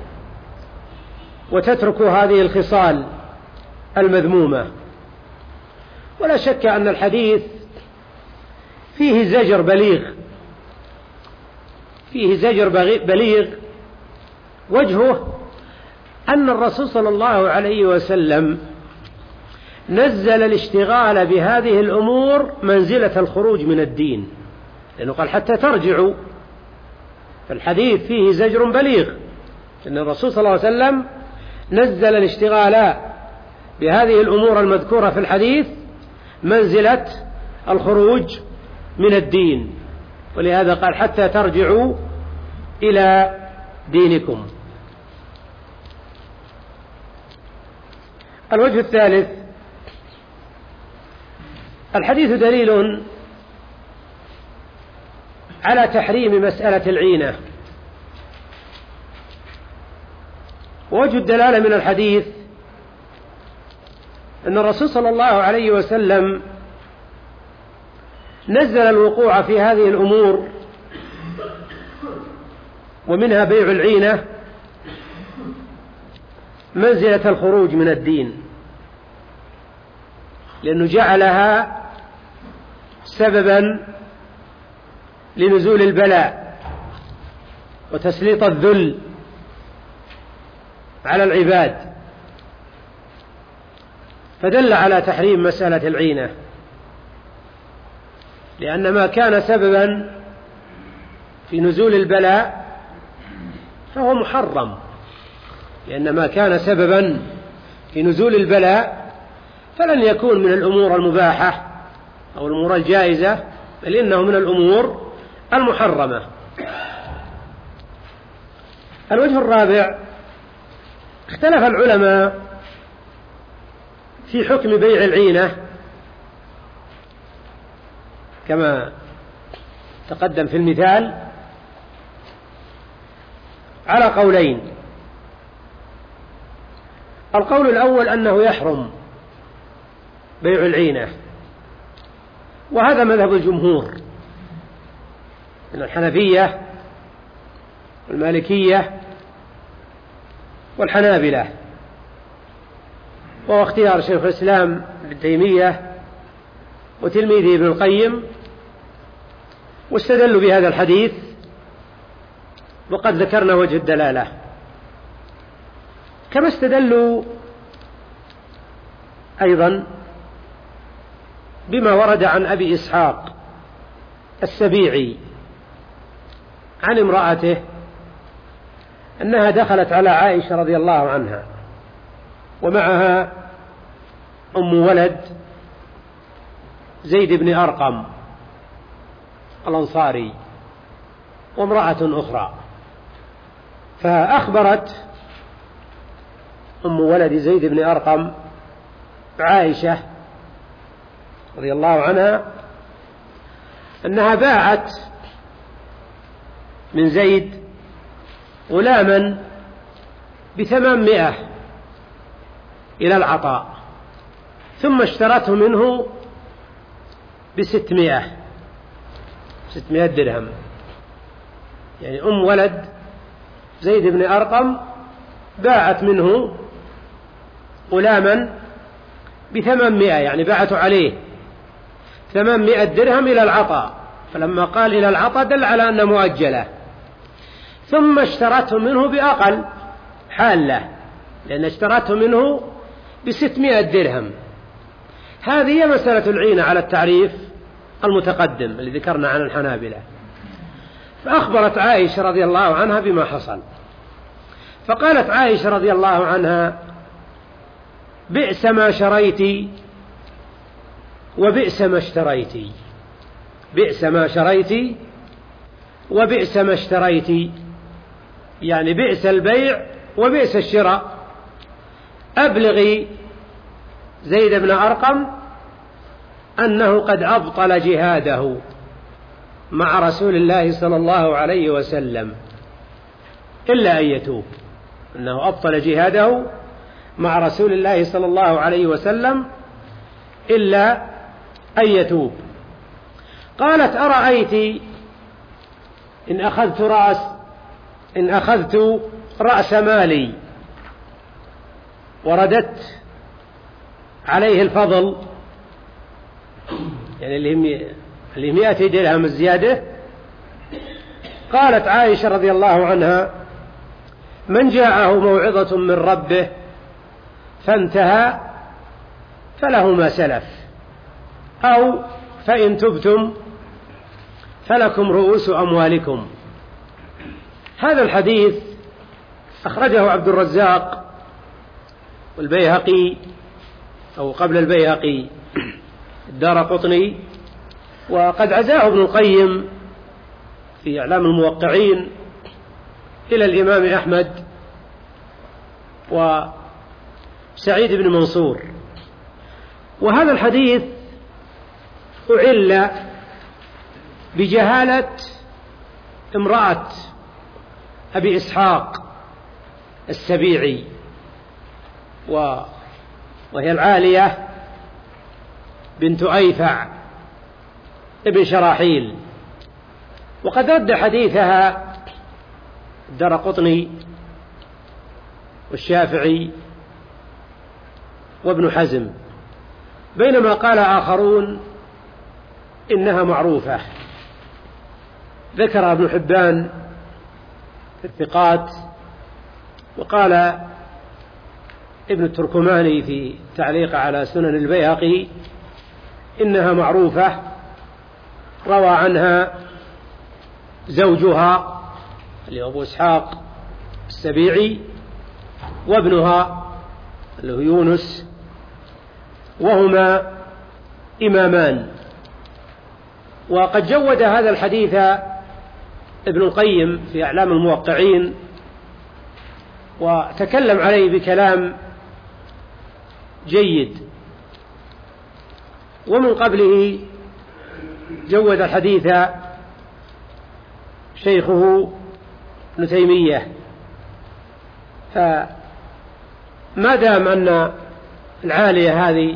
وتتركوا هذه الخصال المذمومة. ولا شك أن الحديث فيه زجر بليغ، فيه زجر بليغ وجهه أن الرسول صلى الله عليه وسلم نزل الاشتغال بهذه الأمور منزلة الخروج من الدين، لأنه قال حتى ترجعوا. فالحديث فيه زجر بليغ، أن الرسول صلى الله عليه وسلم نزل الاشتغال بهذه الأمور المذكورة في الحديث منزلة الخروج من الدين، ولهذا قال حتى ترجعوا إلى دينكم. الوجه الثالث، الحديث دليل على تحريم مسألة العينة. ووجه الدلالة من الحديث أن الرسول صلى الله عليه وسلم نزل الوقوع في هذه الأمور، ومنها بيع العينة، منزلة الخروج من الدين، لأنه جعلها سببا لنزول البلاء وتسليط الذل على العباد، فدل على تحريم مسألة العينة، لأن ما كان سببا في نزول البلاء فهو محرم، لأن ما كان سببا في نزول البلاء فلن يكون من الأمور المباحة أو الأمور الجائزة، بل إنه من الأمور المحرمة. الوجه الرابع، اختلف العلماء في حكم بيع العينة كما تقدم في المثال على قولين. القول الأول أنه يحرم بيع العينة، وهذا مذهب الجمهور من الحنفية والمالكية والحنابلة، وهو اختيار شيخ الإسلام ابن تيمية وتلميذه ابن القيم، واستدلوا بهذا الحديث، وقد ذكرنا وجه الدلالة. كما استدلوا أيضا بما ورد عن أبي إسحاق السبيعي عن امرأته أنها دخلت على عائشة رضي الله عنها ومعها أم ولد زيد بن أرقم الأنصاري وامرأة أخرى، فأخبرت أم ولد زيد بن أرقم عائشة رضي الله عنها أنها باعت من زيد غلاما بثمانمائة إلى العطاء، ثم اشترته منه بستمائة ستمائة درهم. يعني أم ولد زيد بن أرقم باعت منه غلاما بثمانمائة، يعني باعته عليه ثمانمائة درهم إلى العطاء، فلما قال إلى العطاء دل على أن مؤجلة، ثم اشترته منه بأقل حالة، لأن اشترته منه بستمائة درهم. هذه هي مسألة العينة على التعريف المتقدم الذي ذكرنا عن الحنابلة. فأخبرت عائشة رضي الله عنها بما حصل، فقالت عائشة رضي الله عنها: بئس ما شريت وبئس ما اشتريت، بئس ما شريت وبئس ما اشتريت، يعني بئس البيع وبئس الشراء. أبلغي زيد بن أرقم أنه قد أبطل جهاده مع رسول الله صلى الله عليه وسلم إلا أن يتوب، أنه أبطل جهاده مع رسول الله صلى الله عليه وسلم إلا أن يتوب. قالت: أرأيت إن أخذت رأس إن أخذت رأس مالي ورددت عليه الفضل، يعني اللي مئة درهم الزيادة، قالت عائشة رضي الله عنها: من جاءه موعظة من ربه فانتهى فله ما سلف، أو فإن تبتم فلكم رؤوس أموالكم. هذا الحديث أخرجه عبد الرزاق والبيهقي، أو قبل البيهقي الدارقطني، وقد عزاه ابن القيم في إعلام الموقعين إلى الإمام أحمد وسعيد بن منصور. وهذا الحديث أعل بجهالة امرأة أبي إسحاق السبيعي، وهي العالية بنت أيفع ابن شراحيل، وقد رد حديثها الدارقطني والشافعي وابن حزم، بينما قال آخرون إنها معروفة. ذكر ابن حبان في الثقات، وقال ابن التركماني في تعليق على سنن البيهقي إنها معروفة، روى عنها زوجها اللي هو أبو إسحاق السبيعي وابنها اللي هو يونس، وهما إمامان. وقد جود هذا الحديث ابن القيم في أعلام الموقعين، وتكلم عليه بكلام جيد. ومن قبله جود الحديث شيخه ابن تيمية. فما دام أن العالية هذه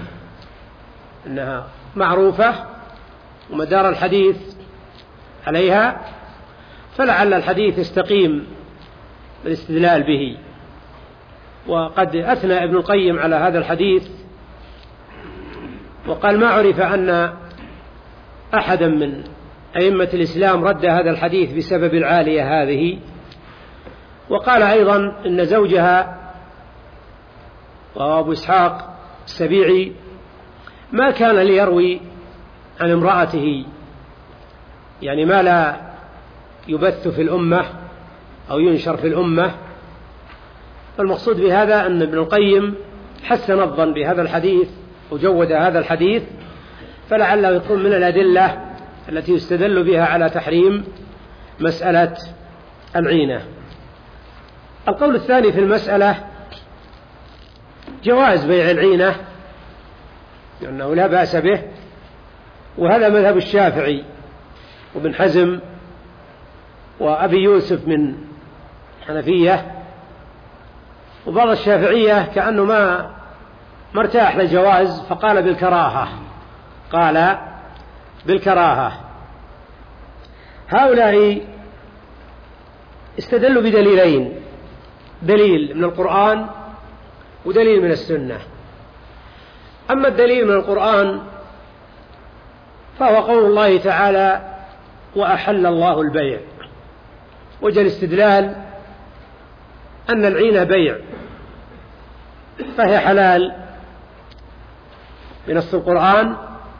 أنها معروفة ومدار الحديث عليها، فلعل الحديث يستقيم بالاستدلال به. وقد أثنى ابن القيم على هذا الحديث وقال: ما عرف أن أحدا من أئمة الإسلام رد هذا الحديث بسبب العالية هذه. وقال أيضا إن زوجها وأبو إسحاق السبيعي ما كان ليروي عن امرأته، يعني ما لا يبث في الأمة أو ينشر في الأمة. فالمقصود بهذا أن ابن القيم حسن الظن بهذا الحديث وجود هذا الحديث، فلعله يكون من الأدلة التي يستدل بها على تحريم مسألة العينة. القول الثاني في المسألة جواز بيع العينة، لأنه لا بأس به، وهذا مذهب الشافعي وابن حزم وأبي يوسف من حنفية، وبعض الشافعية كأنه ما مرتاح للجواز فقال بالكراهة، قال بالكراهة. هؤلاء استدلوا بدليلين: دليل من القرآن ودليل من السنة. أما الدليل من القرآن فهو قول الله تعالى: وأحل الله البيع. وجه الاستدلال أن العين بيع، فهي حلال بنص القرآن،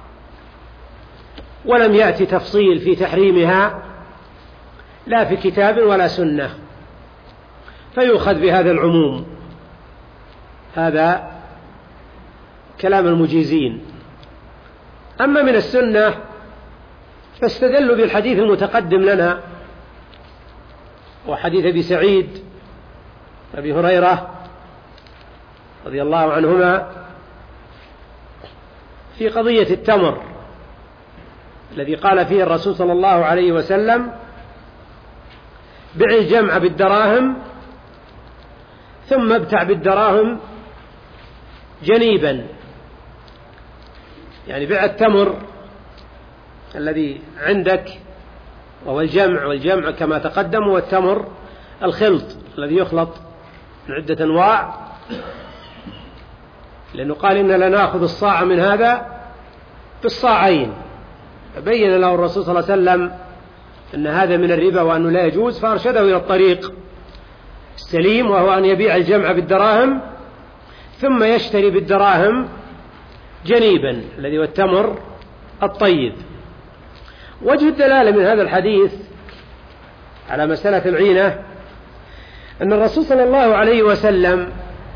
ولم يأتي تفصيل في تحريمها لا في كتاب ولا سنة، فيؤخذ بهذا العموم. هذا كلام المجيزين. أما من السنة فاستدلوا بالحديث المتقدم لنا، وحديث أبي سعيد أبي هريرة رضي الله عنهما في قضية التمر الذي قال فيه الرسول صلى الله عليه وسلم: بع الجمع بالدراهم ثم ابتع بالدراهم جنيبا، يعني بع التمر الذي عندك وهو الجمع، والجمع كما تقدم هو التمر الخلط الذي يخلط من عدة أنواع، لأنه قال إن لنأخذ الصاع من هذا بالصاعين، فبين له الرسول صلى الله عليه وسلم أن هذا من الربا وأنه لا يجوز، فأرشده إلى الطريق السليم، وهو أن يبيع الجمع بالدراهم ثم يشتري بالدراهم جنيبا الذي هو التمر الطيب. وجه الدلالة من هذا الحديث على مسألة العينة أن الرسول صلى الله عليه وسلم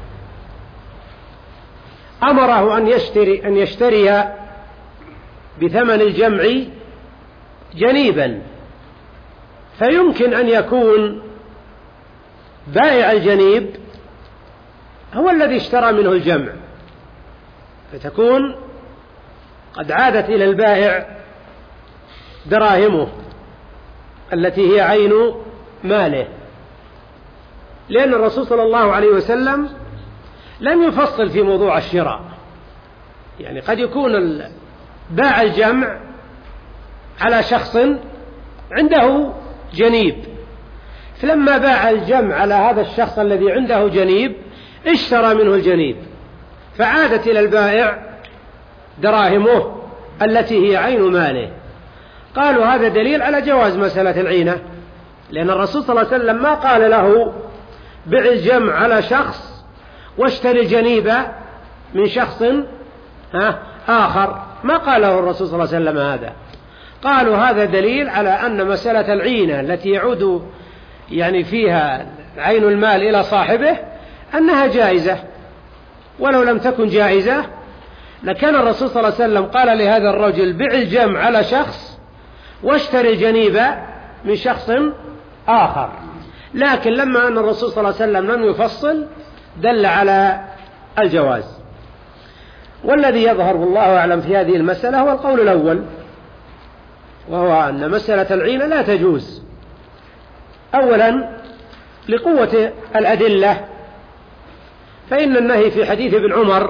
أمره أن يشتري, أن يشتري بثمن الجمع جنيبا، فيمكن أن يكون بائع الجنيب هو الذي اشترى منه الجمع، فتكون قد عادت إلى البائع دراهمه التي هي عين ماله، لأن الرسول صلى الله عليه وسلم لم يفصل في موضوع الشراء. يعني قد يكون باع الجمع على شخص عنده جنيب، فلما باع الجمع على هذا الشخص الذي عنده جنيب اشترى منه الجنيب، فعادت إلى البائع دراهمه التي هي عين ماله. قالوا هذا دليل على جواز مسألة العينة، لأن الرسول صلى الله عليه وسلم ما قال له بع الجمع على شخص واشتري الجنيب من شخص ها آخر، ما قاله الرسول صلى الله عليه وسلم هذا. قالوا هذا دليل على أن مسألة العينة التي يعود يعني فيها عين المال إلى صاحبه أنها جائزة، ولو لم تكن جائزة لكان الرسول صلى الله عليه وسلم قال لهذا الرجل بع الجمع على شخص واشتري الجنيب من شخص آخر، لكن لما أن الرسول صلى الله عليه وسلم لم يفصل دل على الجواز. والذي يظهر والله أعلم في هذه المسألة هو القول الأول، وهو أن مسألة العينة لا تجوز، أولا لقوة الأدلة، فإن النهي في حديث ابن عمر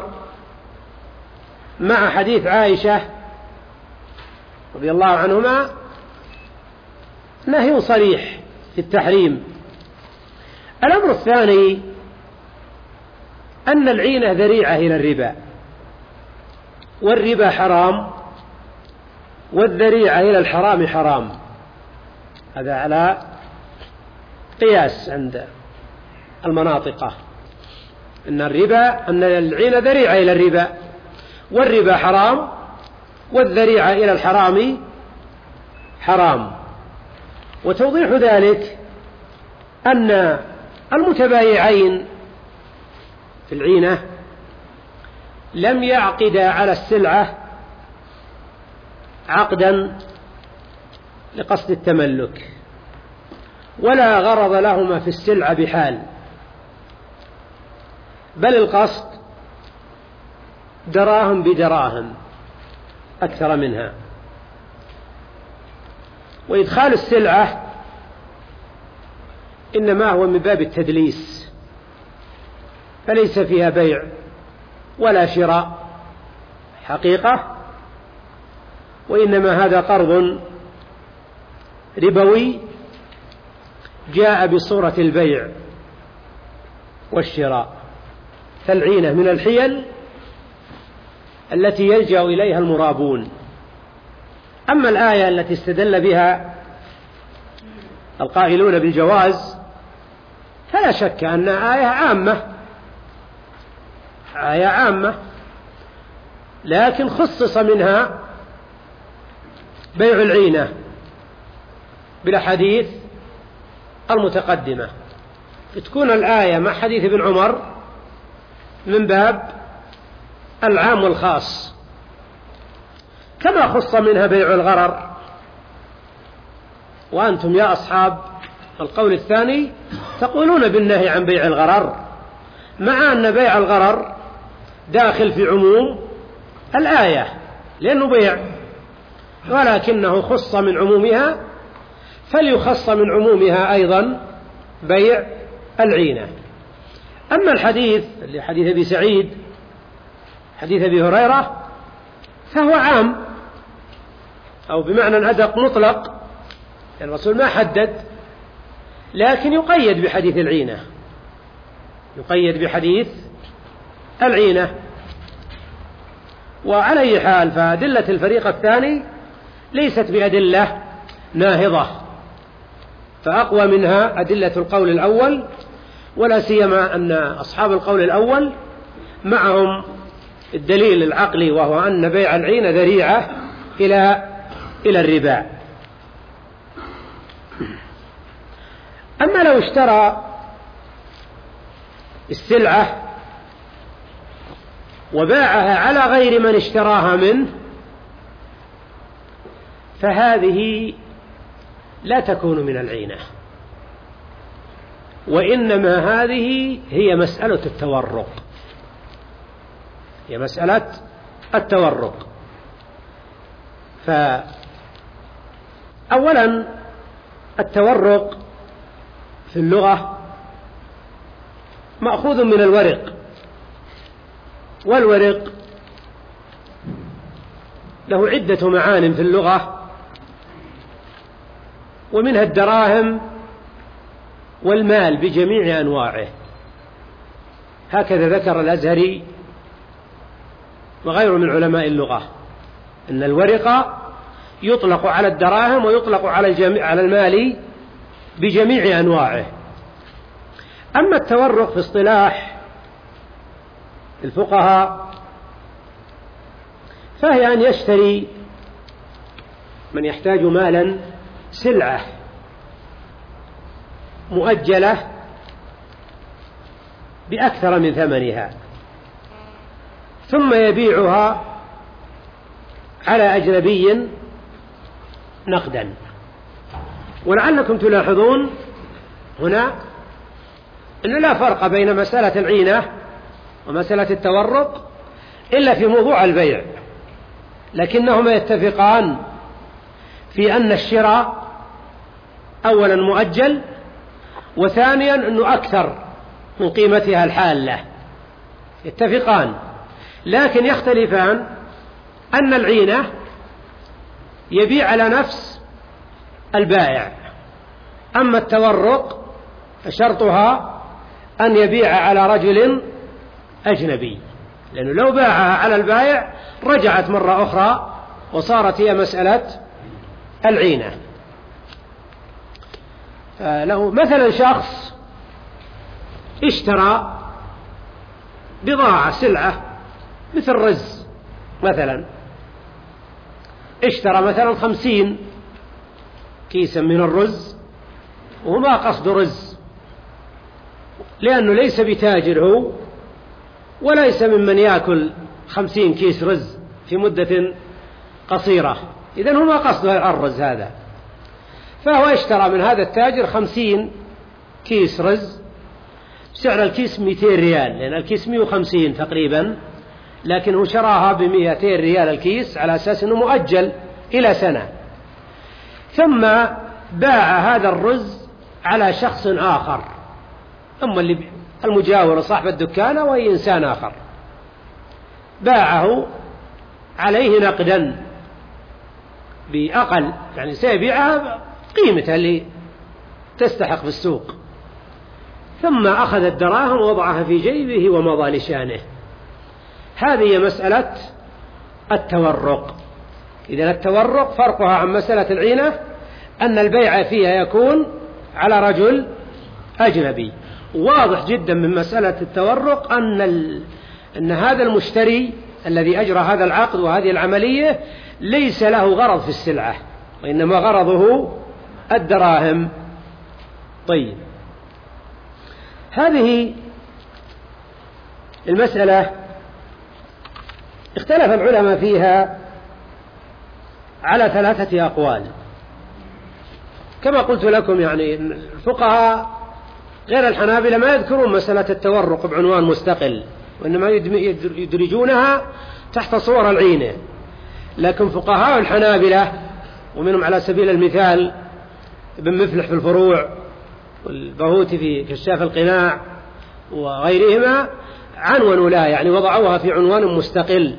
مع حديث عائشة رضي الله عنهما نهي صريح في التحريم. الأمر الثاني أن العينة ذريعة إلى الربا، والربا حرام، والذريعة إلى الحرام حرام، هذا على قياس عند المناطقة، أن الربا أن العينة ذريعة إلى الربا، والربا حرام، والذريعة إلى الحرام حرام. وتوضيح ذلك أن المتبايعين في العينة لم يعقدا على السلعة عقدا لقصد التملك، ولا غرض لهما في السلعة بحال، بل القصد دراهم بدراهم أكثر منها، وإدخال السلعة إنما هو من باب التدليس، فليس فيها بيع ولا شراء حقيقة، وإنما هذا قرض ربوي جاء بصورة البيع والشراء. فالعينة من الحيل التي يلجأ إليها المرابون. أما الآية التي استدل بها القائلون بالجواز فلا شك أنها آية عامة، آية عامة، لكن خصص منها بيع العينة بالأحاديث المتقدمة، تكون الآية مع حديث ابن عمر من باب العام والخاص، كما خص منها بيع الغرر. وأنتم يا أصحاب القول الثاني تقولون بالنهي عن بيع الغرر، مع أن بيع الغرر داخل في عموم الآية لأنه بيع، ولكنه خص من عمومها، فليخص من عمومها أيضا بيع العينة. أما الحديث اللي حديث أبي سعيد حديث أبي هريرة فهو عام، أو بمعنى أدق مطلق، يعني الرسول ما حدد، لكن يقيد بحديث العينة، يقيد بحديث العينة. وعلى أي حال فأدلة الفريق الثاني ليست بأدلة ناهضة، فأقوى منها أدلة القول الأول، ولا سيما أن أصحاب القول الأول معهم الدليل العقلي، وهو أن بيع العينة ذريعة إلى إلى الربا. أما لو اشترى السلعة وباعها على غير من اشتراها منه، فهذه لا تكون من العينة، وإنما هذه هي مسألة التورق، هي مسألة التورق. فأولا التورق في اللغة مأخوذ من الورق، والورق له عدة معان في اللغة، ومنها الدراهم والمال بجميع أنواعه، هكذا ذكر الأزهري وغيره من علماء اللغة أن الورق يطلق على الدراهم ويطلق على الجميع على المال بجميع أنواعه. أما التورق في اصطلاح الفقهاء فهي أن يشتري من يحتاج مالا سلعة مؤجلة بأكثر من ثمنها، ثم يبيعها على أجنبي نقدا. ولعلكم تلاحظون هنا أنه لا فرق بين مسألة العينة ومسألة التورق إلا في موضوع البيع، لكنهما يتفقان في أن الشراء أولا مؤجل، وثانيا أنه أكثر من قيمتها الحالة، يتفقان، لكن يختلفان أن العينة يبيع على نفس البائع، أما التورق فشرطها أن يبيع على رجل أجنبي، لأنه لو باعها على البائع رجعت مرة أخرى وصارت هي مسألة العينة. لو مثلا شخص اشترى بضاعة سلعة مثل رز مثلا، اشترى مثلا خمسين كيسا من الرز، وما قصد رز لأنه ليس بتاجر هو، وليس ممن يأكل خمسين كيس رز في مدة قصيرة، إذن هو ما قصده الرز هذا، فهو اشترى من هذا التاجر خمسين كيس رز سعر الكيس مئتين ريال، لأن الكيس مئة وخمسين تقريبا، لكنه شراها بمئتين ريال الكيس على أساس أنه مؤجل إلى سنة، ثم باع هذا الرز على شخص آخر، أما اللي المجاور صاحب الدكان وهي إنسان آخر، باعه عليه نقدا بأقل، يعني سيبيعها قيمتها اللي تستحق في السوق، ثم أخذ الدراهم ووضعها في جيبه ومضى لشانه. هذه مسألة التورق. إذن التورق فرقها عن مسألة العينة أن البيع فيها يكون على رجل أجنبي. واضح جدا من مسألة التورق أن, ال... أن هذا المشتري الذي أجرى هذا العقد وهذه العملية ليس له غرض في السلعة، وإنما غرضه الدراهم. طيب، هذه المسألة اختلف العلماء فيها على ثلاثة أقوال، كما قلت لكم، يعني الفقهاء غير الحنابلة ما يذكرون مسألة التورق بعنوان مستقل، وإنما يدرجونها تحت صور العينة، لكن فقهاء الحنابلة ومنهم على سبيل المثال ابن مفلح في الفروع والبهوتي في كشاف القناع وغيرهما عنونوا لها، يعني وضعوها في عنوان مستقل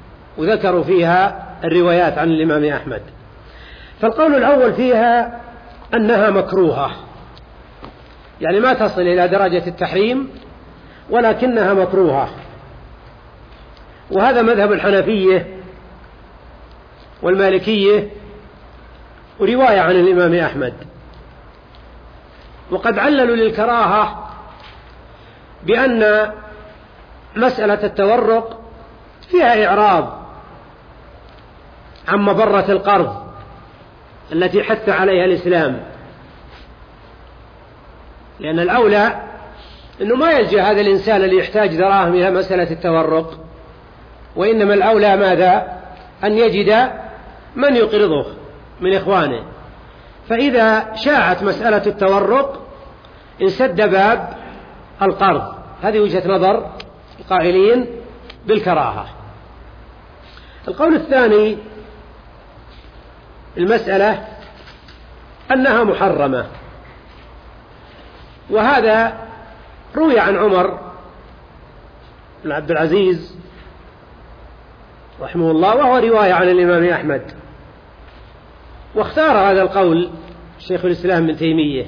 وذكروا فيها الروايات عن الإمام أحمد. فالقول الأول فيها أنها مكروهة، يعني ما تصل إلى درجة التحريم ولكنها مكروهة، وهذا مذهب الحنفية والمالكية ورواية عن الإمام أحمد. وقد عللوا للكراهة بأن مسألة التورق فيها إعراض عن مبرة القرض التي حث عليها الإسلام، لأن الأولى أنه ما يلجأ هذا الإنسان اللي يحتاج دراهم إلى مسألة التورق، وإنما الأولى ماذا؟ أن يجد من يقرضه من إخوانه. فإذا شاعت مسألة التورق انسد باب القرض. هذه وجهة نظر القائلين بالكراهة. القول الثاني المسألة أنها محرمة، وهذا روي عن عمر بن عبد العزيز رحمه الله، وهو رواية عن الإمام أحمد. واختار هذا القول شيخ الإسلام ابن تيمية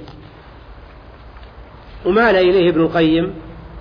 ومال إليه ابن القيم.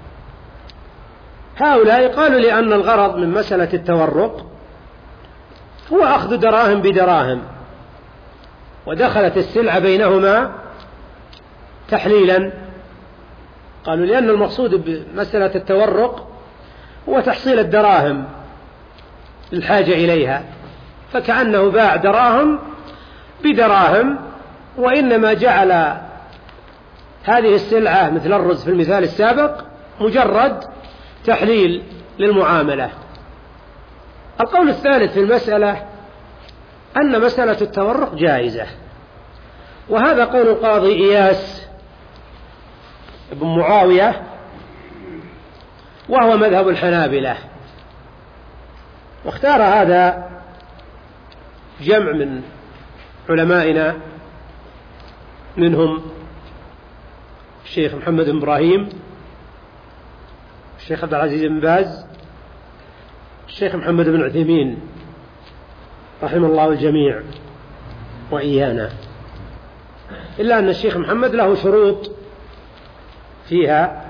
هؤلاء قالوا لأن الغرض من مسألة التورق هو أخذ دراهم بدراهم، ودخلت السلعة بينهما تحليلا. قالوا لأن المقصود بمسألة التورق هو تحصيل الدراهم الحاجة إليها، فكأنه باع دراهم بدراهم، وإنما جعل هذه السلعة مثل الرز في المثال السابق مجرد تحليل للمعاملة. القول الثالث في المسألة أن مسألة التورق جائزة، وهذا قول القاضي إياس بن معاوية وهو مذهب الحنابلة. واختار هذا جمع من علمائنا، منهم الشيخ محمد بن إبراهيم، الشيخ عبد العزيز بن باز، الشيخ محمد بن عثيمين رحمه الله الجميع وإيانا، إلا أن الشيخ محمد له شروط فيها،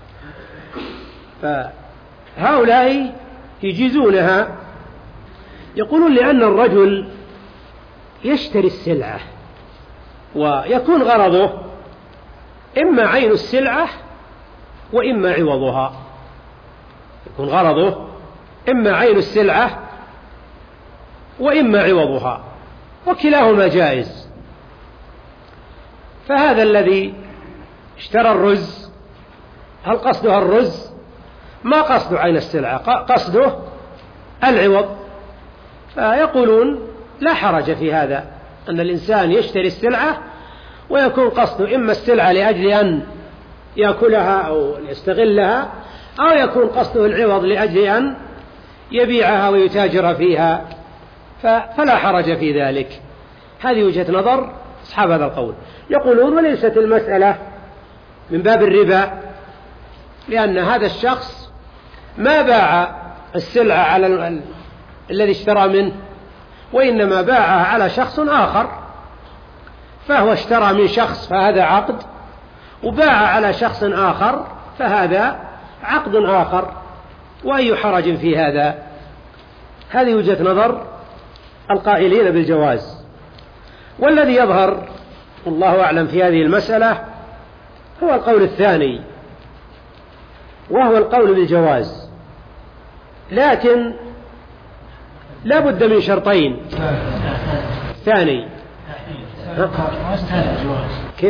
فهؤلاء يجيزونها. يقولون لأن الرجل يشتري السلعة ويكون غرضه إما عين السلعة وإما عوضها، يكون غرضه إما عين السلعة وإما عوضها، وكلاهما جائز. فهذا الذي اشترى الرز هل قصده الرز؟ ما قصده عين السلعة، قصده العوض. فيقولون لا حرج في هذا، أن الإنسان يشتري السلعة ويكون قصده إما السلعة لأجل أن يأكلها أو يستغلها، أو يكون قصده العوض لأجل أن يبيعها ويتاجر فيها، فلا حرج في ذلك. هذه وجهة نظر أصحاب هذا القول. يقولون وليست المسألة من باب الربا، لأن هذا الشخص ما باع السلعة على ال... الذي اشترى منه، وإنما باعها على شخص آخر، فهو اشترى من شخص فهذا عقد، وباع على شخص آخر فهذا عقد آخر، وأي حرج في هذا؟ هذه وجهة نظر القائلين بالجواز. والذي يظهر والله أعلم في هذه المسألة هو القول الثاني، وهو القول بالجواز، لكن لا بد من شرطين. ثاني كيف؟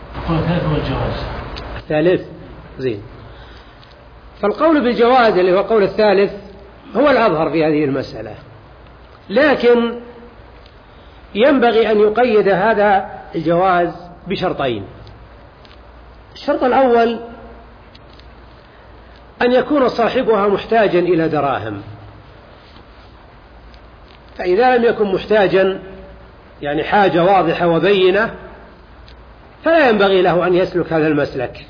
الثالث زين. فالقول بالجواز اللي هو القول الثالث هو الأظهر في هذه المسألة، لكن ينبغي أن يقيد هذا الجواز بشرطين. الشرط الأول أن يكون صاحبها محتاجا إلى دراهم، فإذا لم يكن محتاجا يعني حاجة واضحة وبينة فلا ينبغي له أن يسلك هذا المسلك.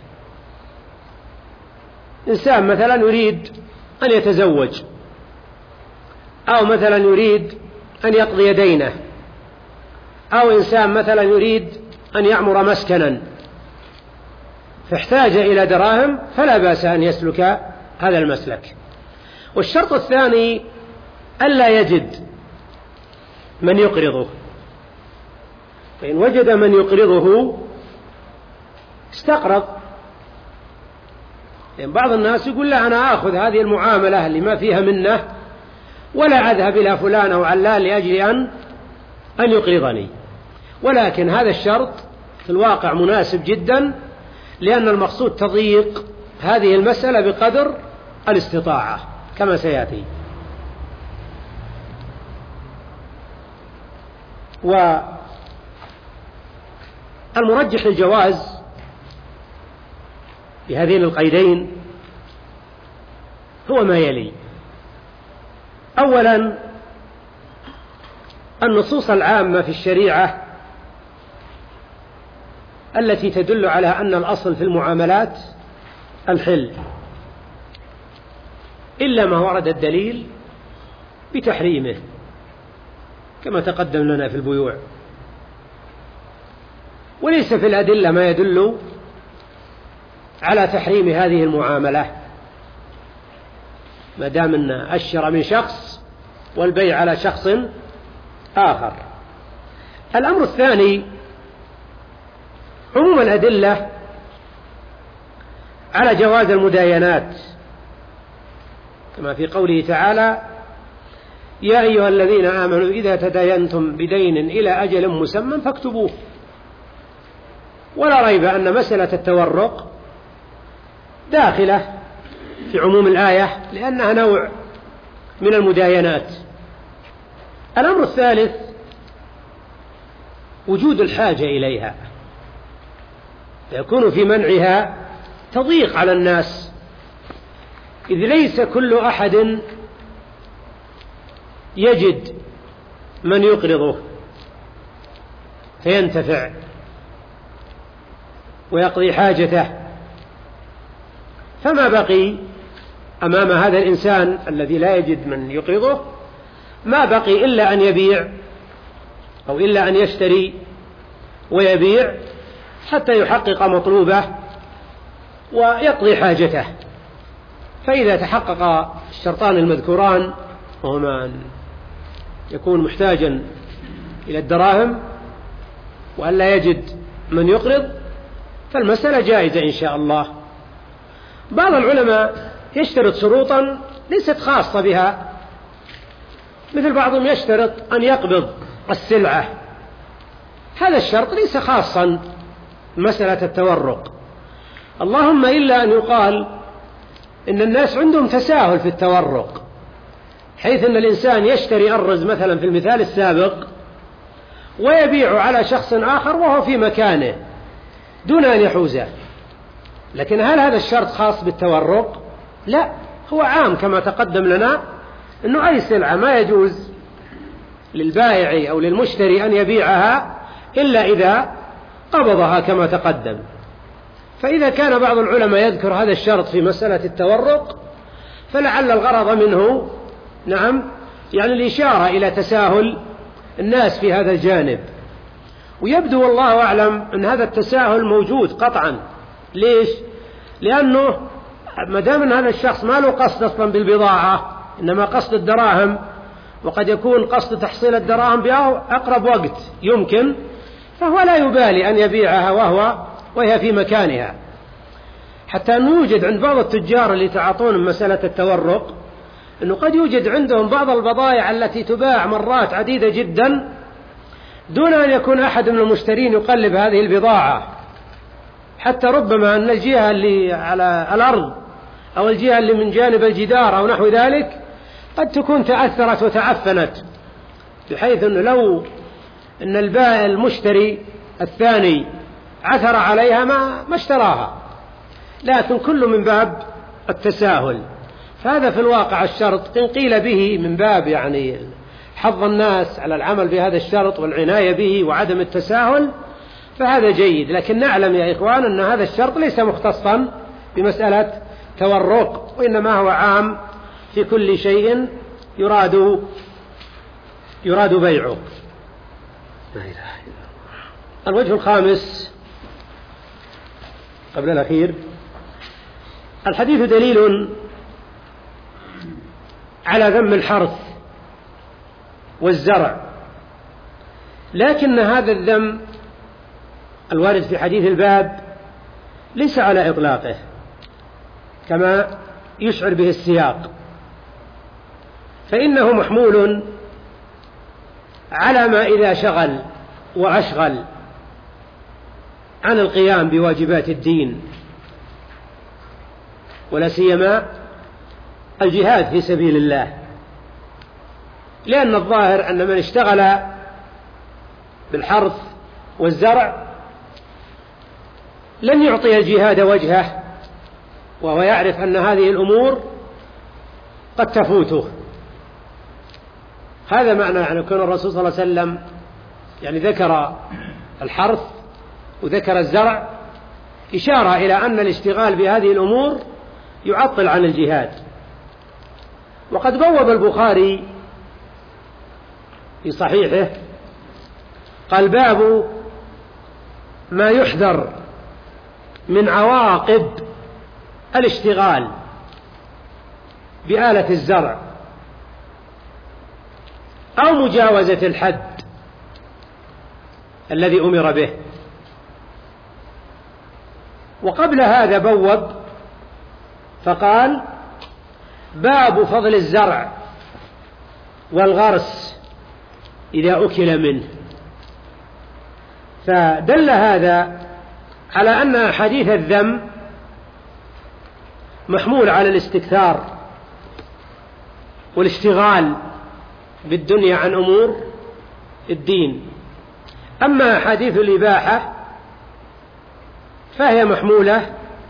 إنسان مثلا يريد أن يتزوج، أو مثلا يريد أن يقضي دينه، أو إنسان مثلا يريد أن يعمر مسكنا فاحتاج إلى دراهم فلا بأس أن يسلك هذا المسلك. والشرط الثاني ألا يجد من يقرضه، فإن وجد من يقرضه استقرض. يعني بعض الناس يقول لا أنا آخذ هذه المعاملة اللي ما فيها منه ولا أذهب إلى فلان أو علان لأجل أن أن يقرضني، ولكن هذا الشرط في الواقع مناسب جدا، لأن المقصود تضييق هذه المسألة بقدر الاستطاعة كما سيأتي. والمرجح الجواز بهذين القيدين هو ما يلي: أولا النصوص العامة في الشريعة التي تدل على أن الأصل في المعاملات الحل، إلا ما ورد الدليل بتحريمه كما تقدم لنا في البيوع، وليس في الأدلة ما يدل على تحريم هذه المعاملة ما دام أن الشراء من شخص والبيع على شخص آخر. الأمر الثاني عموم الأدلة على جواز المداينات، كما في قوله تعالى: يا أيها الذين آمنوا إذا تداينتم بدين إلى أجل مسمى فاكتبوه. ولا ريب أن مسألة التورق داخلة في عموم الآية لأنها نوع من المداينات. الأمر الثالث وجود الحاجة إليها، فيكون في منعها تضييق على الناس، إذ ليس كل أحد يجد من يقرضه فينتفع ويقضي حاجته، فما بقي أمام هذا الإنسان الذي لا يجد من يقرضه ما بقي إلا أن يبيع أو إلا أن يشتري ويبيع حتى يحقق مطلوبه ويقضي حاجته. فإذا تحقق الشرطان المذكوران وهما أن يكون محتاجا إلى الدراهم وأن لا يجد من يقرض فالمسألة جائزة إن شاء الله. بعض العلماء يشترط شروطا ليست خاصة بها، مثل بعضهم يشترط أن يقبض السلعة، هذا الشرط ليس خاصا مسألة التورق، اللهم إلا أن يقال إن الناس عندهم تساهل في التورق، حيث أن الإنسان يشتري أرز مثلا في المثال السابق ويبيع على شخص آخر وهو في مكانه دون أن يحوزه. لكن هل هذا الشرط خاص بالتورق؟ لا، هو عام كما تقدم لنا أنه أي سلعة ما يجوز للبائع أو للمشتري أن يبيعها إلا إذا قبضها كما تقدم. فإذا كان بعض العلماء يذكر هذا الشرط في مسألة التورق فلعل الغرض منه نعم يعني الإشارة إلى تساهل الناس في هذا الجانب، ويبدو والله أعلم أن هذا التساهل موجود قطعا. ليش؟ لأنه ما دام أن هذا الشخص ما له قصد أصلا بالبضاعة إنما قصد الدراهم، وقد يكون قصد تحصيل الدراهم بأقرب وقت يمكن، فهو لا يبالي أن يبيعها وهو وهي في مكانها. حتى أنه يوجد عند بعض التجار اللي تعاطون مسألة التورق أنه قد يوجد عندهم بعض البضائع التي تباع مرات عديدة جدا دون أن يكون أحد من المشترين يقلب هذه البضاعة، حتى ربما أن الجهة اللي على الأرض أو الجهة اللي من جانب الجدار أو نحو ذلك قد تكون تأثرت وتعفنت، بحيث أنه لو أن البائع المشتري الثاني عثر عليها ما, ما اشتراها، لكن كل من باب التساهل. فهذا في الواقع الشرط إن قيل به من باب يعني حظ الناس على العمل بهذا الشرط والعناية به وعدم التساهل فهذا جيد، لكن نعلم يا إخوان أن هذا الشرط ليس مختصا بمسألة تورق، وإنما هو عام في كل شيء يراد يراد بيعه. لا إله إلا الله. الوجه الخامس قبل الأخير: الحديث دليل على ذم الحرث والزرع، لكن هذا الذم الوارد في حديث الباب ليس على إطلاقه كما يشعر به السياق، فإنه محمول على ما إذا شغل وأشغل عن القيام بواجبات الدين، ولا سيما الجهاد في سبيل الله، لأن الظاهر أن من اشتغل بالحرث والزرع لن يعطي الجهاد وجهه، وهو يعرف أن هذه الأمور قد تفوته. هذا معنى أن كان الرسول صلى الله عليه وسلم يعني ذكر الحرث وذكر الزرع إشارة إلى أن الاشتغال بهذه الأمور يعطل عن الجهاد. وقد بوب البخاري في صحيحه قال: باب ما يحذر من عواقب الاشتغال بآلة الزرع أو مجاوزة الحد الذي أمر به. وقبل هذا بوب فقال: باب فضل الزرع والغرس إذا أكل منه. فدل هذا على أن أحاديث الذم محمول على الاستكثار والاشتغال بالدنيا عن أمور الدين. أما أحاديث الإباحة فهي محمولة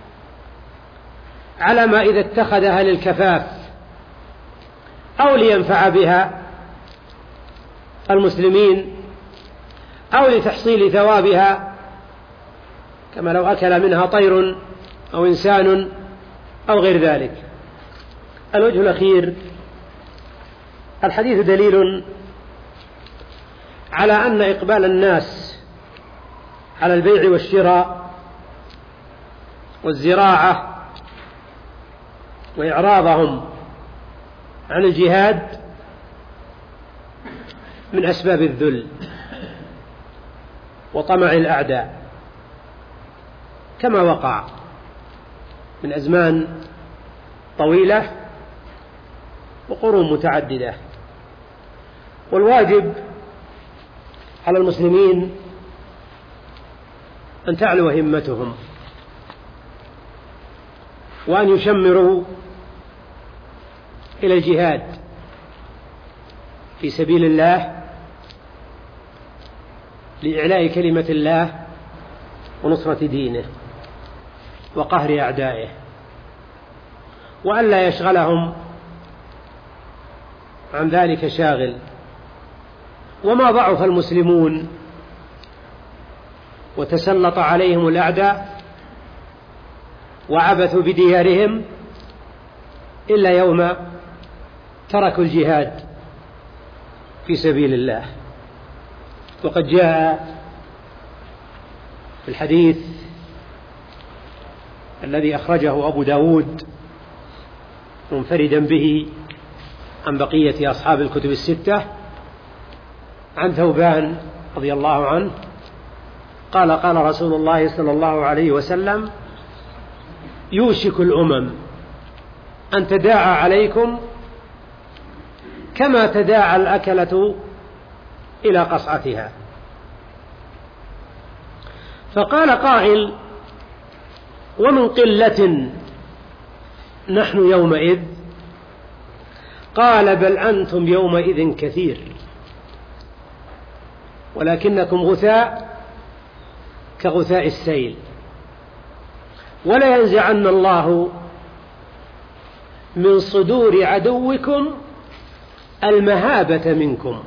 على ما إذا اتخذها للكفاف أو لينفع بها المسلمين أو لتحصيل ثوابها، كما لو أكل منها طير أو إنسان أو غير ذلك. الوجه الأخير: الحديث دليل على أن إقبال الناس على البيع والشراء والزراعة وإعراضهم عن الجهاد من أسباب الذل وطمع الأعداء، كما وقع من أزمان طويلة وقرون متعددة. والواجب على المسلمين أن تعلو همتهم وأن يشمروا إلى الجهاد في سبيل الله لإعلاء كلمة الله ونصرة دينه وقهر أعدائه، وأن لا يشغلهم عن ذلك شاغل. وما ضعف المسلمون وتسلط عليهم الأعداء وعبثوا بديارهم إلا يوم تركوا الجهاد في سبيل الله. وقد جاء في الحديث الذي أخرجه أبو داود منفردا به عن بقية أصحاب الكتب الستة عن ثوبان رضي الله عنه قال: قال رسول الله صلى الله عليه وسلم: يوشك الأمم أن تداعى عليكم كما تداعى الأكلة إلى قصعتها. فقال قائل: ومن قلة نحن يومئذ؟ قال: بل أنتم يومئذ كثير ولكنكم غثاء كغثاء السيل، ولا ينزعن الله من صدور عدوكم المهابة منكم.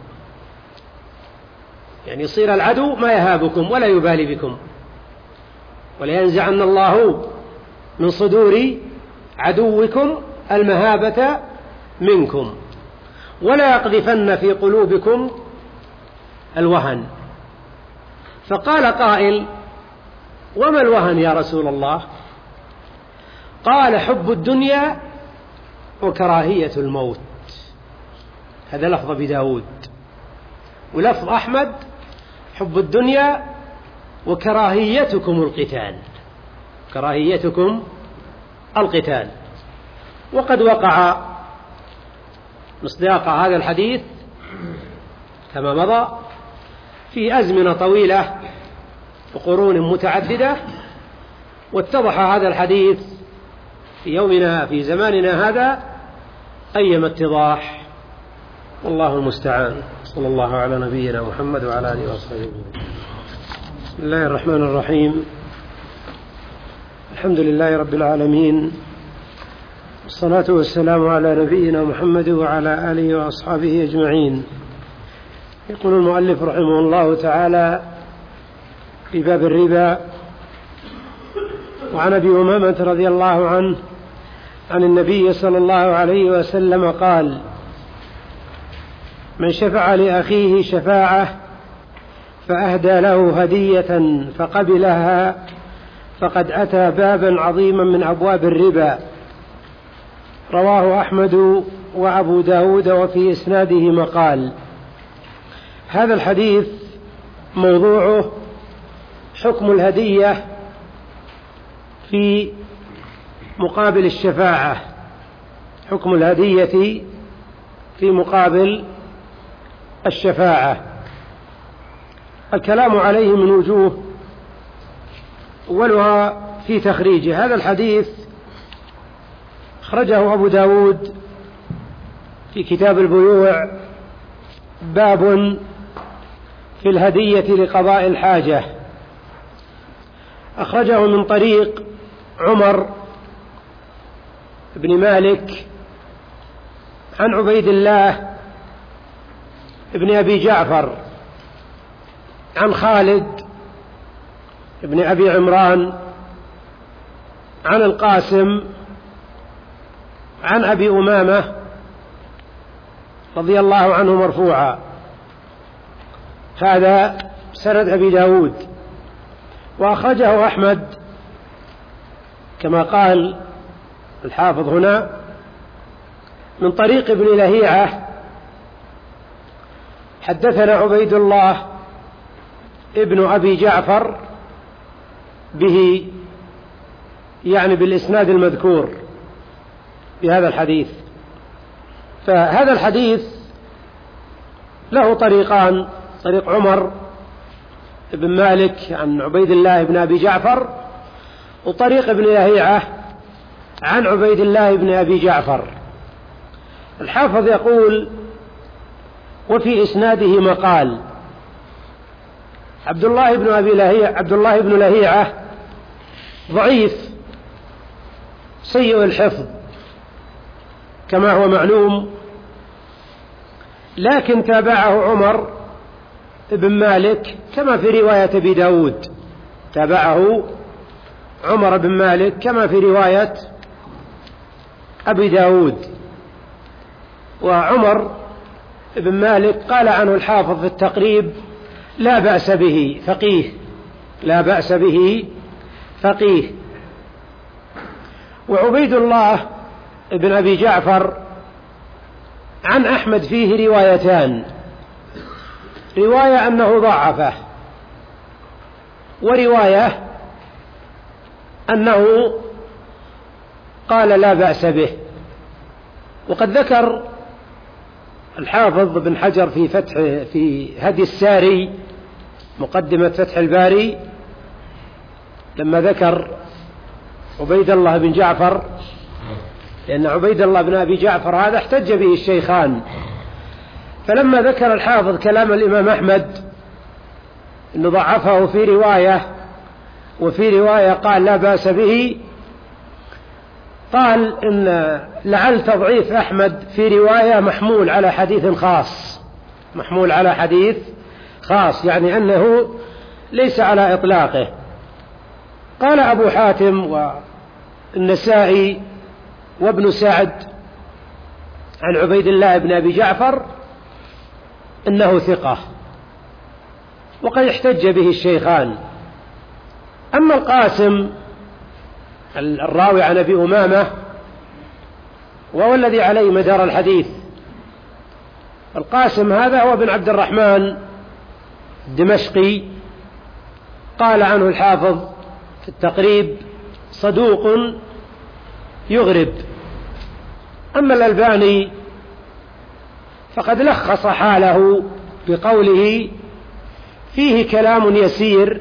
يعني يصير العدو ما يهابكم ولا يبالي بكم. ولا ينزعن الله من صدور عدوكم المهابة منكم ولا يقذفن في قلوبكم الوهن. فقال قائل: وما الوهن يا رسول الله؟ قال: حب الدنيا وكراهية الموت. هذا لفظ أبي داود. ولفظ أحمد: حب الدنيا وكراهيتكم القتال. كراهيتكم القتال. وقد وقع مصداق هذا الحديث كما مضى في أزمنة طويلة وقرون متعددة، واتضح هذا الحديث في يومنا في زماننا هذا أيما اتضاح، والله المستعان. صلى الله على نبينا محمد وعلى آله وصحبه. بسم الله الرحمن الرحيم. الحمد لله رب العالمين، والصلاة والسلام على نبينا محمد وعلى آله وأصحابه أجمعين. يقول المؤلف رحمه الله تعالى في باب الربا: وعن أبي أمامة رضي الله عنه عن النبي صلى الله عليه وسلم قال: من شفع لأخيه شفاعة فأهدى له هدية فقبلها فقد أتى بابا عظيما من أبواب الربا. رواه أحمد وأبو داود وفي إسناده مقال. هذا الحديث موضوعه حكم الهدية في مقابل الشفاعة. حكم الهدية في مقابل الشفاعة. الكلام عليه من وجوه، أولها في تخريجه. هذا الحديث أخرجه أبو داود في كتاب البيوع، باب في الهدية لقضاء الحاجة. أخرجه من طريق عمر بن مالك عن عبيد الله ابن أبي جعفر عن خالد ابن أبي عمران عن القاسم عن أبي أمامة رضي الله عنه مرفوعا. هذا سند أبي داود. وأخرجه أحمد كما قال الحافظ هنا من طريق ابن لهيعة: حدثنا عبيد الله ابن أبي جعفر به، يعني بالإسناد المذكور بهذا الحديث. فهذا الحديث له طريقان: طريق عمر بن مالك عن عبيد الله بن أبي جعفر، وطريق ابن لهيعة عن عبيد الله بن أبي جعفر. الحافظ يقول: وفي إسناده مقال. عبد الله بن أبي لهيعة عبد الله بن لهيعة ضعيف سيء الحفظ كما هو معلوم، لكن تابعه عمر بن مالك كما في رواية أبي داود. تابعه عمر بن مالك كما في رواية أبي داود. وعمر بن مالك قال عنه الحافظ في التقريب: لا بأس به فقيه. لا بأس به فقيه. وعبيد الله بن أبي جعفر عن أحمد فيه روايتان: رواية أنه ضعفه، ورواية أنه قال لا بأس به. وقد ذكر الحافظ بن حجر في فتح في هدي الساري مقدمة فتح الباري لما ذكر عبيد الله بن جعفر، لأن عبيد الله بن أبي جعفر هذا احتج به الشيخان، فلما ذكر الحافظ كلام الإمام أحمد أنه ضعفه في رواية وفي رواية قال لا بأس به، قال إن لعل تضعيف أحمد في رواية محمول على حديث خاص، محمول على حديث خاص، يعني أنه ليس على إطلاقه. قال أبو حاتم والنسائي وابن سعد عن عبيد الله بن أبي جعفر إنه ثقة، وقد احتج به الشيخان. أما القاسم الراوي عن أبي أمامة وهو الذي عليه مدار الحديث، القاسم هذا هو بن عبد الرحمن الدمشقي، قال عنه الحافظ في التقريب صدوق يغرب. أما الألباني فقد لخص حاله بقوله فيه كلام يسير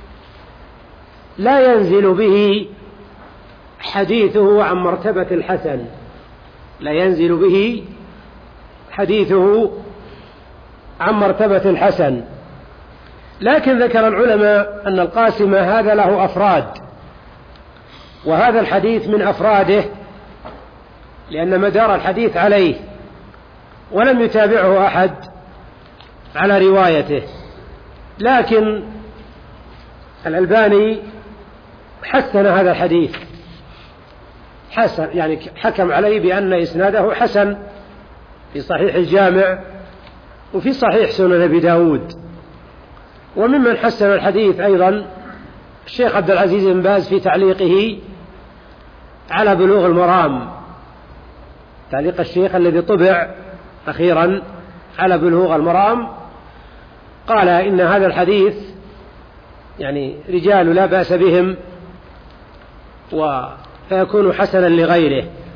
لا ينزل به حديثه عن مرتبة الحسن، لا ينزل به حديثه عن مرتبة الحسن. لكن ذكر العلماء أن القاسم هذا له أفراد، وهذا الحديث من أفراده لأن مدار الحديث عليه ولم يتابعه أحد على روايته. لكن الألباني حسن هذا الحديث، حسن يعني حكم عليه بأن إسناده حسن في صحيح الجامع وفي صحيح سنن أبي داود. وممن حسن الحديث أيضا الشيخ عبد العزيز بن باز في تعليقه على بلوغ المرام، تعليق الشيخ الذي طبع أخيرا على بلوغ المرام، قال إن هذا الحديث يعني رجال لا بأس بهم فيكون حسنا لغيره.